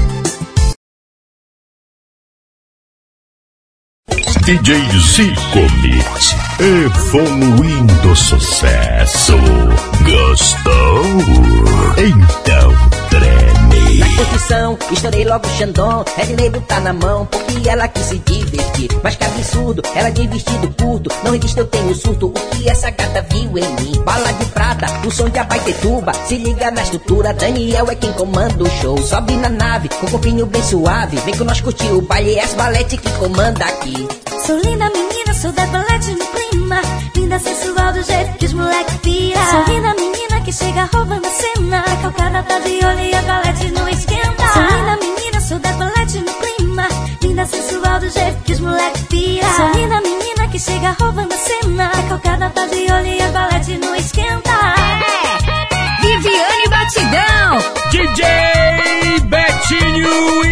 D J Zico Mix, evoluindo sucesso. Gostou? Então treme. Na profissão, estourei logo o Xandão. Redneiro tá na mão, porque ela quis se divertir. Mas que absurdo, ela de vestido curto. Não resiste, eu tenho surto, o que essa gata viu em mim. Bala de prata, o som de Abaetetuba. Se liga na estrutura, Daniel é quem comanda o show. Sobe na nave, com o corpinho bem suave. Vem com nós curtir o baile, é as balete que comanda aqui. Sou linda menina, sou da colete no clima. Linda sensual do jeito que os moleque pira. Sou linda menina que chega roubando a cena. A calcada tá de olho e a balete não esquenta. Sou linda menina, sou da balete no clima. Linda sensual do jeito que os moleque pira. Sou linda menina que chega roubando a cena. A calcada tá de olho e a balete não esquenta. É. Viviane Batidão, D J Betinho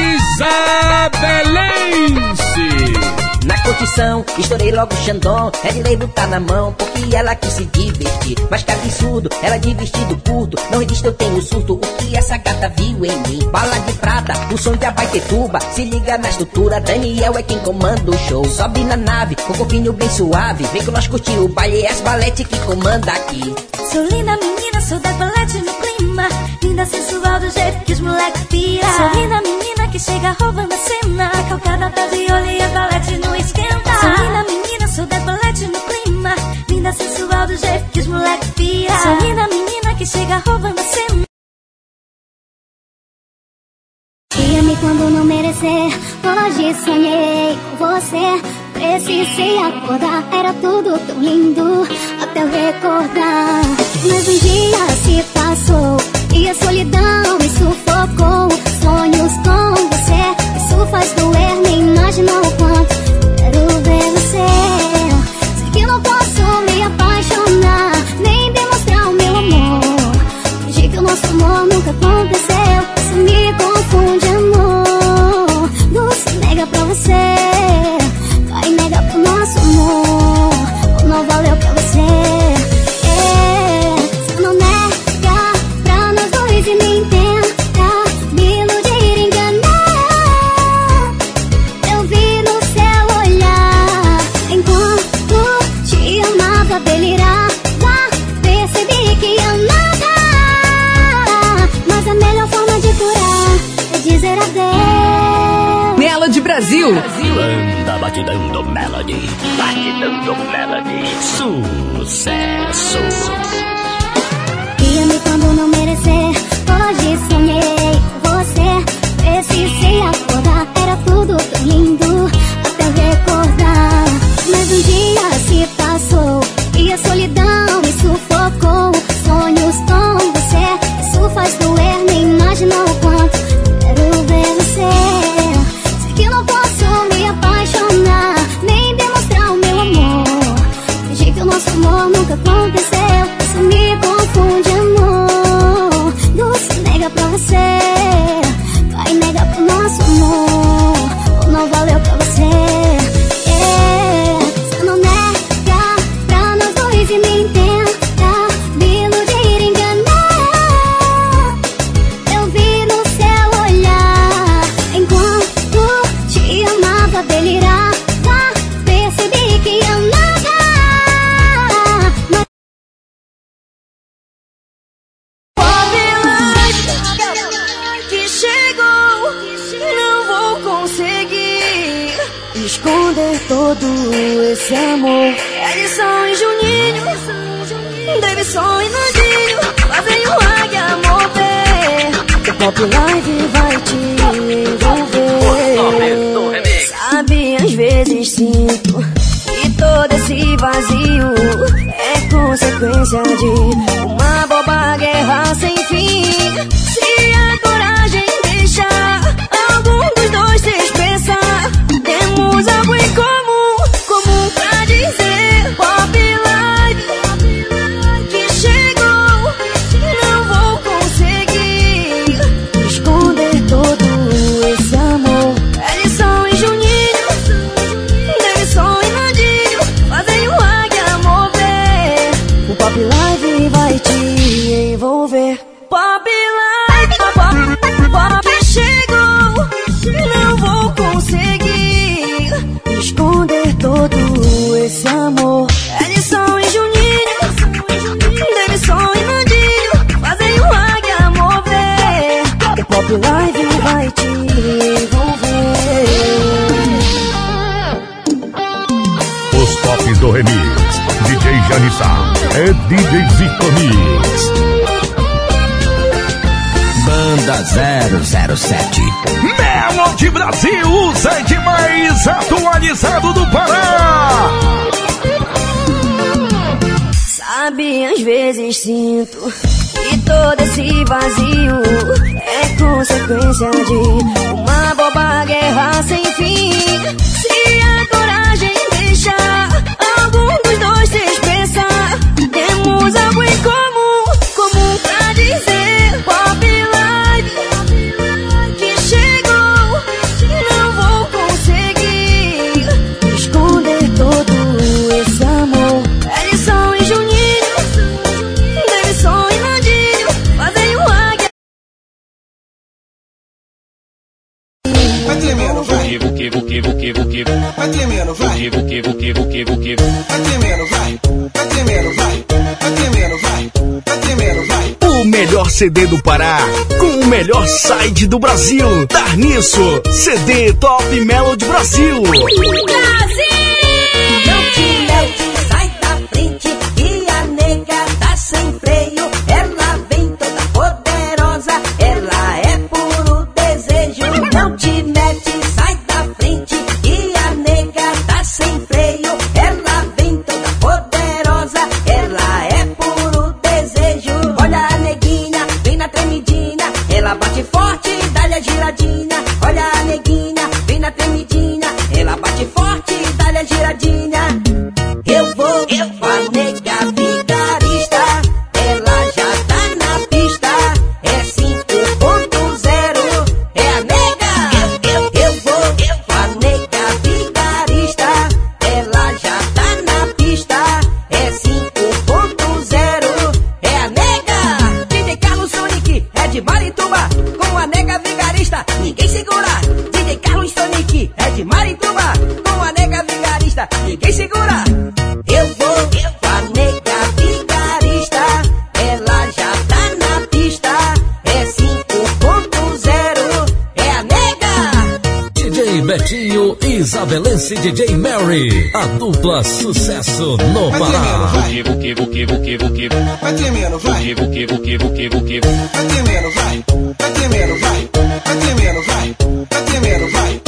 Isabelense. Na curtição, estourei logo o Xandão. É de lei botar na mão, porque ela quis se divertir. Mas que absurdo, ela de vestido curto. Não resiste, eu tenho surto, o que essa gata viu em mim. Bala de prata, o som de Abaetetuba. Se liga na estrutura, Daniel é quem comanda o show. Sobe na nave, com o corpinho bem suave. Vem que nós curtir o baile, é as balete que comanda aqui. Sou linda menina, sou da balete no clima. Linda sensual do jeito que os moleque pira. Sou linda menina que chega roubando a cena. A calcada tá de olho e a balete não esquenta. Sou linda menina, sou da balete no clima. Linda sensual do jeito que os moleque pira. Sou linda menina que chega roubando a cena. Guia-me quando não merecer. Hoje sonhei com você. Precisei acordar, era tudo tão lindo até eu recordar. Mas um dia se passou e a solidão me sufocou. Sonhos com você, isso faz doer, nem imagina o quanto quero ver você. Sei que não posso me apaixonar, nem demonstrar o meu amor. Fingi que o nosso amor nunca aconteceu. Isso me confunde, amor. Não se nega pra você. Vai negar pro nosso amor, ou não valeu pra você. É, se não nega pra nós dois e me entenda, me iludir, enganar. Eu vi no seu olhar, enquanto te amava, delirava. Percebi que amava, mas a melhor forma de curar é dizer adeus. Melody Brasil. Banda Batidão do Melody. Batidão do Melody. Sucesso. Guia-me quando não merecer. Hoje sonhei com você. Precisei acordar, era tudo tão lindo até eu recordar. Mas um dia se passou e a solidão me sufocou. Sonhos com você, isso faz doer, nem imagina o quanto quero ver você. Sei que não posso me apaixonar, nem demonstrar o meu amor. Fingi que o nosso amor nunca aconteceu. Isso me confunde, amor. Não se nega pra você. Vai negar pro nosso amor, ou não valeu pra você. É, se não nega pra nós dois e me entenda, me iludir, enganar. Eu vi no seu olhar, enquanto te amava, delirava. Percebi que amava, mas Que chegou, não vou conseguir esconder todo esse amor. Edson e Juninho, Davidson e Nandinho fazem o águia mover. O Pop Live vai te envolver. Sabe, às vezes sinto que todo esse vazio é consequência de uma boba guerra sem fim. Se a coragem deixar algum dos dois se expressar, temos algo em comum, comum pra dizer. Pop Live que chegou, não vou conseguir esconder todo esse amor. Edson e Juninho, Davidson e Nandinho fazem o águia mover. O Pop Live vai te envolver. Pop Live, pop, pop chegou, não vou conseguir esconder todo esse amor. Edson e Juninho, Davidson e Nandinho fazem o águia mover. O Pop Live vai te envolver. Os tops do remix. D J Janissa é D J Zico Mix. Banda zero zero sete. Melody Brasil, o site mais atualizado do Pará. Sabe, às vezes sinto que todo esse vazio é consequência de uma boba guerra sem fim. Se a coragem deixar algum dos dois se expressar, temos algo em comum, comum pra dizer. Pop Live que chegou, não vou conseguir esconder todo esse amor. Edson e Juninho, Davidson e Nandinho, fazem um águia. Vai tremendo, vai. Buque, buque, buque, buque. Vai tremendo, vai. Buque, buque, buque, buque. Vai tremendo, vai. Vai tremendo, vai. Vai tremendo, vai. Vai tremendo, vai. O melhor C D do Pará, com o melhor site do Brasil. Tá nisso, C D Top Melody Brasil. Não te mete, sai da frente, e a nega tá sem freio. Ela vem toda poderosa, ela é puro desejo. Não te mete, sai da frente, e a nega tá sem freio. Ela vem toda poderosa, ela é puro desejo. Olha a neguinha, vem na tremidinha, ela bate forte, dá-lhe a giradinha. Olha a neguinha, vem na tremidinha, ela bate forte, dá-lhe a giradinha. Eu vou, eu vou, a nega vigarista, ela já tá na pista, é cinco ponto zero, é a nega. Eu, eu, eu vou, eu vou, a nega vigarista, ela já tá na pista, é cinco ponto zero, é a nega. D J Carlos Sonic, é de Marituba, com a nega vigarista, ninguém segura. D J Carlos Sonic, é de Marituba, com a nega vigarista, ninguém segura. Eu vou, eu vou, a nega vigarista, ela já tá na pista, é cinco ponto zero, é a nega. D J Betinho e Isabelense D J Mary, a dupla sucesso no Pará. Buque, buque, buque, buque, buque. Vai tremendo, vai. Buque, buque, buque, buque. Vai tremendo, vai. Vai tremendo, vai. Vai tremendo, vai. Vai tremendo, vai.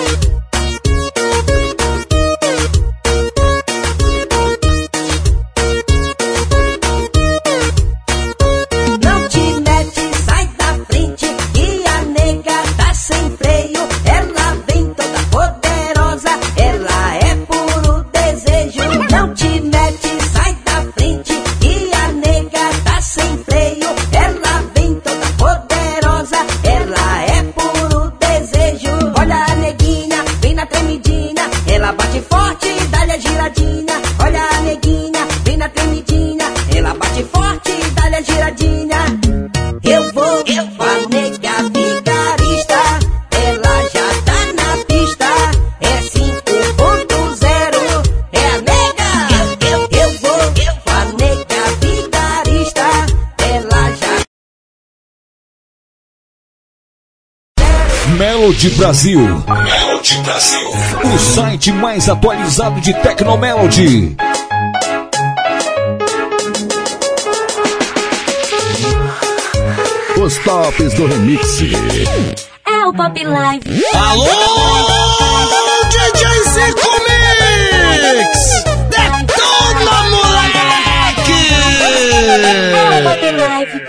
Não te mete, sai da frente, e a nega tá sem freio. Ela vem toda poderosa, ela é puro desejo. Não te mete, sai da frente, e a nega tá sem freio. Ela vem toda poderosa, ela é puro desejo. Olha a neguinha, vem na tremidinha, ela bate forte, dá-lhe a giradinha. Olha a neguinha, vem na tremidinha, ela bate forte, dá-lhe a giradinha. Eu vou, eu vou, a nega vigarista, ela já tá na pista, é cinco ponto zero, é a nega. Eu, eu, eu vou, eu vou, a nega vigarista, ela já. Melody Brasil. Melody Brasil. O site mais atualizado de Tecnomelody. Os tops do remix. É o Pop Live. Alô, D J Zico Mix! Detona, moleque! É o Pop Live.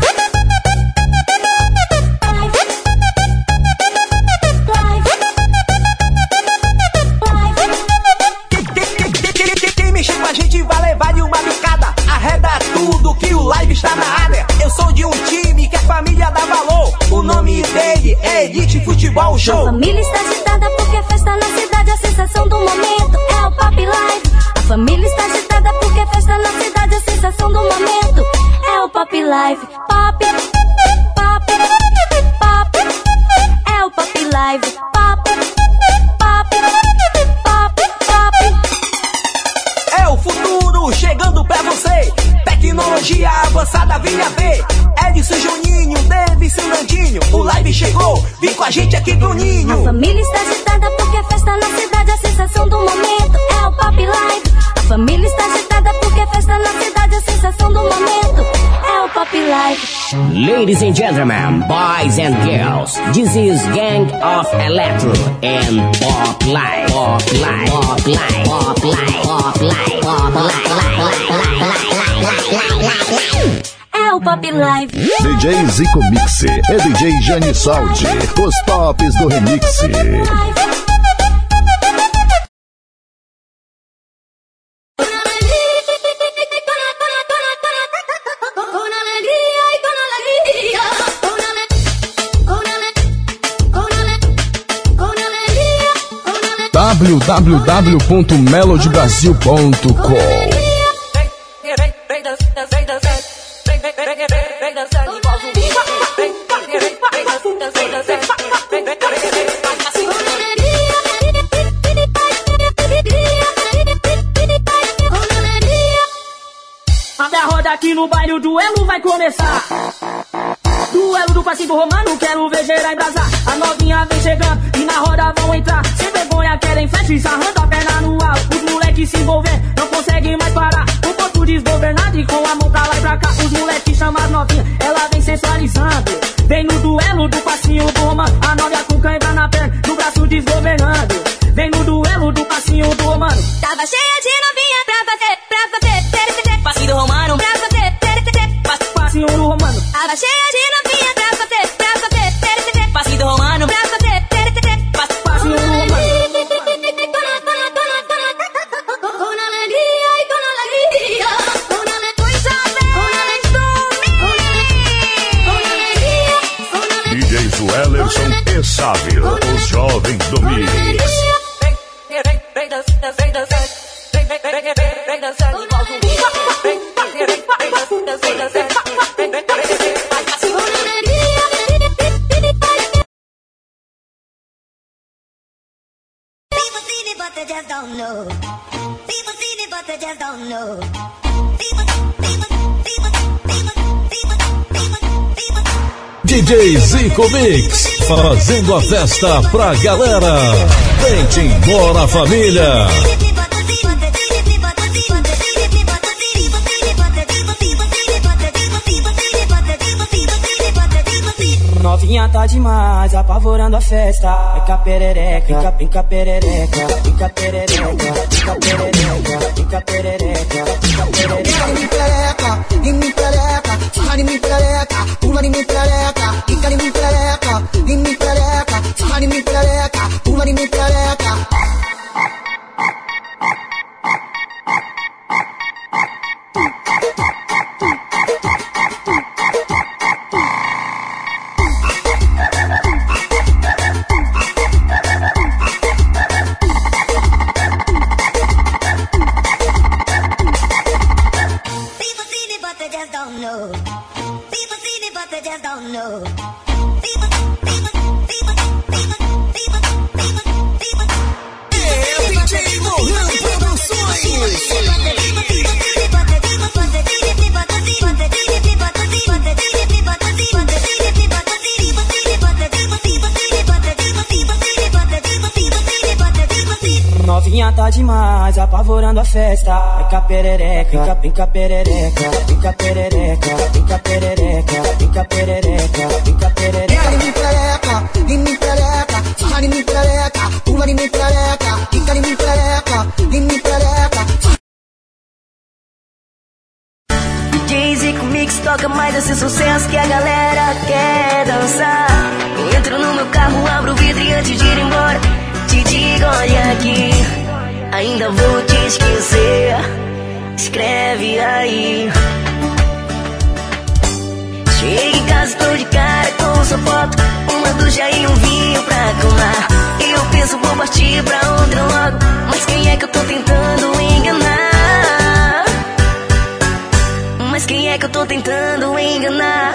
Quem mexer com a gente vai levar de uma bicada. Arreda tudo que o live está na área. Eu sou de um time que a família dá valor. O nome dele é Elite Futebol Show. A família está agitada porque é festa na cidade, a sensação do momento é o Pop Live. A família está agitada porque é festa na cidade, a sensação do momento é o Pop Live. Pop, pop, pop, é o Pop Live. Pop, pop, pop, pop. É o futuro chegando pra você. Tecnologia avançada, venha ver. Edson Juninho, Davidson Nandinho. O live chegou, vem com a gente aqui pro ninho. A família está agitada porque é festa na cidade, a sensação do momento é o Pop Live. A família está agitada porque é festa na cidade, a sensação do momento é o Pop Live. Ladies and gentlemen, boys and girls, this is Gang of Electro and Pop Live. Pop Live, Pop Live, Pop Live, Pop Live, Pop Live, Pop Live, Pop Live, Pop Live. o Pop Live. D J Zico Mix e D J Jani Soldi, os tops do remix. w w w ponto melody brasil ponto com. Abre a roda aqui no baile, o duelo vai começar. Duelo do passinho do Romano, quero ver gerar embrasar. A novinha vem chegando e na roda vão entrar. Sem vergonha querem flecha e sarrando a perna no alto. Os moleques se envolvendo, não conseguem mais parar. O ponto desgovernado e com a mão pra lá e pra cá. Os moleques chamam as novinhas, ela vem sensualizando. Vem no duelo do passinho do Romano. A novinha com cãibra na perna, no braço desgovernando. Vem no duelo do passinho do Romano. Tava cheia de novinha pra fazer, pra fazer, ter, ter, ter. Passinho do Romano, pra fazer, ter, ter, ter. Passinho do Romano. Tava cheia de novinha pra fazer, pra fazer, ter, ter, ter. Passinho do Romano, pra fazer, ter, ter, ter. Passinho do Romano. D J Suelerson e Sávio, os jovens do Mix. Vem, vem, vem dançando, vem dançando. Vem, vem, vem, vem, vem dançando igual zumbi. Vem, vem, vem, vem dançando, vem dançando. Vem, vem, vem, vem. People see me but they just don't know. People see me but they just don't know. D J Zico Mix, fazendo a festa pra galera. Vem-te embora, família. Novinha tá demais, apavorando a festa. Fica perereca, fica, fica perereca, fica perereca, fica perereca, fica perereca, fica perereca. Em mim perereca, em mim perereca, sarra em mim perereca, pula em mim perereca, fica em mim perereca, em mim perereca, sarra em mim perereca, pula em mim perereca. Novinha tá demais, apavorando a festa. Fica perereca, fica, fica perereca, fica perereca, fica perereca, fica perereca, fica perereca. Em mim perereca, em mim perereca, sarra em mim perereca, pula em mim perereca, fica em mim perereca, em mim perereca. D J Zico Mix toca mais esse sucesso que a galera quer dançar. Entro no meu carro, abro o vidro e antes de ir embora te digo, olha aqui, ainda vou te esquecer. Escreve aí. Chego em casa, tô de cara com sua foto, uma ducha e um vinho pra acalmar. Eu penso, vou partir pra outra logo, mas quem é que eu tô tentando enganar? Mas quem é que eu tô tentando enganar?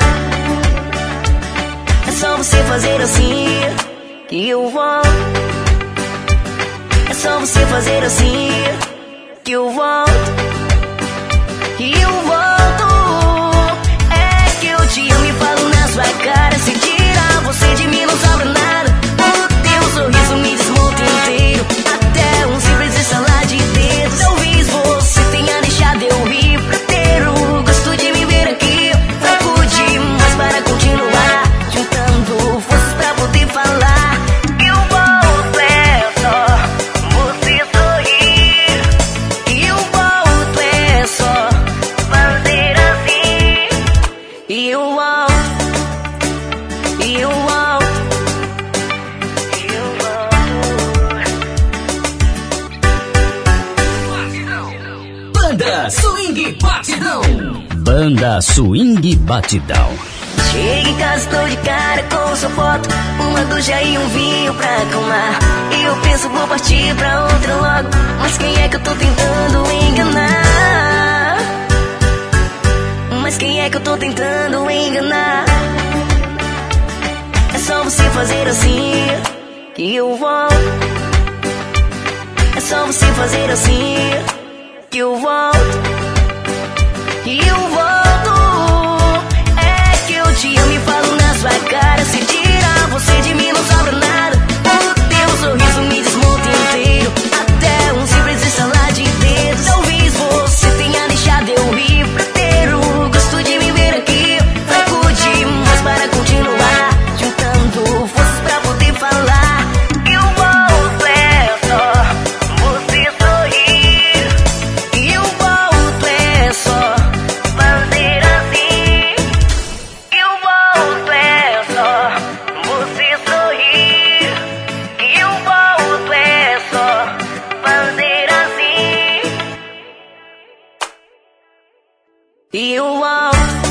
É só você fazer assim que eu volto. É só você fazer assim que eu volto, que eu volto. É que eu te amo e falo na sua cara. Se tirar você de mim não sobra nada. O teu sorriso me desmonta inteiro, até um simples estalar de dedos. Talvez você tenha deixado eu ir pra ter o gosto de me ver aqui. Fraco demais para continuar, juntando forças pra poder falar. Eu volto, é só você sorrir. Eu volto, é só fazer Banda Swing Batidão. Chega em casa, tô de cara com sua foto, uma ducha e um vinho pra acalmar. E eu penso, vou partir pra outra logo, mas quem é que eu tô tentando enganar? Mas quem é que eu tô tentando enganar? É só você fazer assim que eu volto. É só você fazer assim que eu volto. Que eu volto. É que eu te amo e falo na sua cara. Se tirar você de mim não sobra nada. O teu sorriso me desmonta inteiro, até um simples estalar de dedos. Talvez você tenha deixado eu ir pra ter o gosto de me ver aqui. Fraco demais para continuar, juntando forças pra poder falar. Eu volto, é só você sorrir. Eu volto, é só fazer assim. Eu volto, é só você sorrir. Eu volto, é só fazer assim. Eu volto.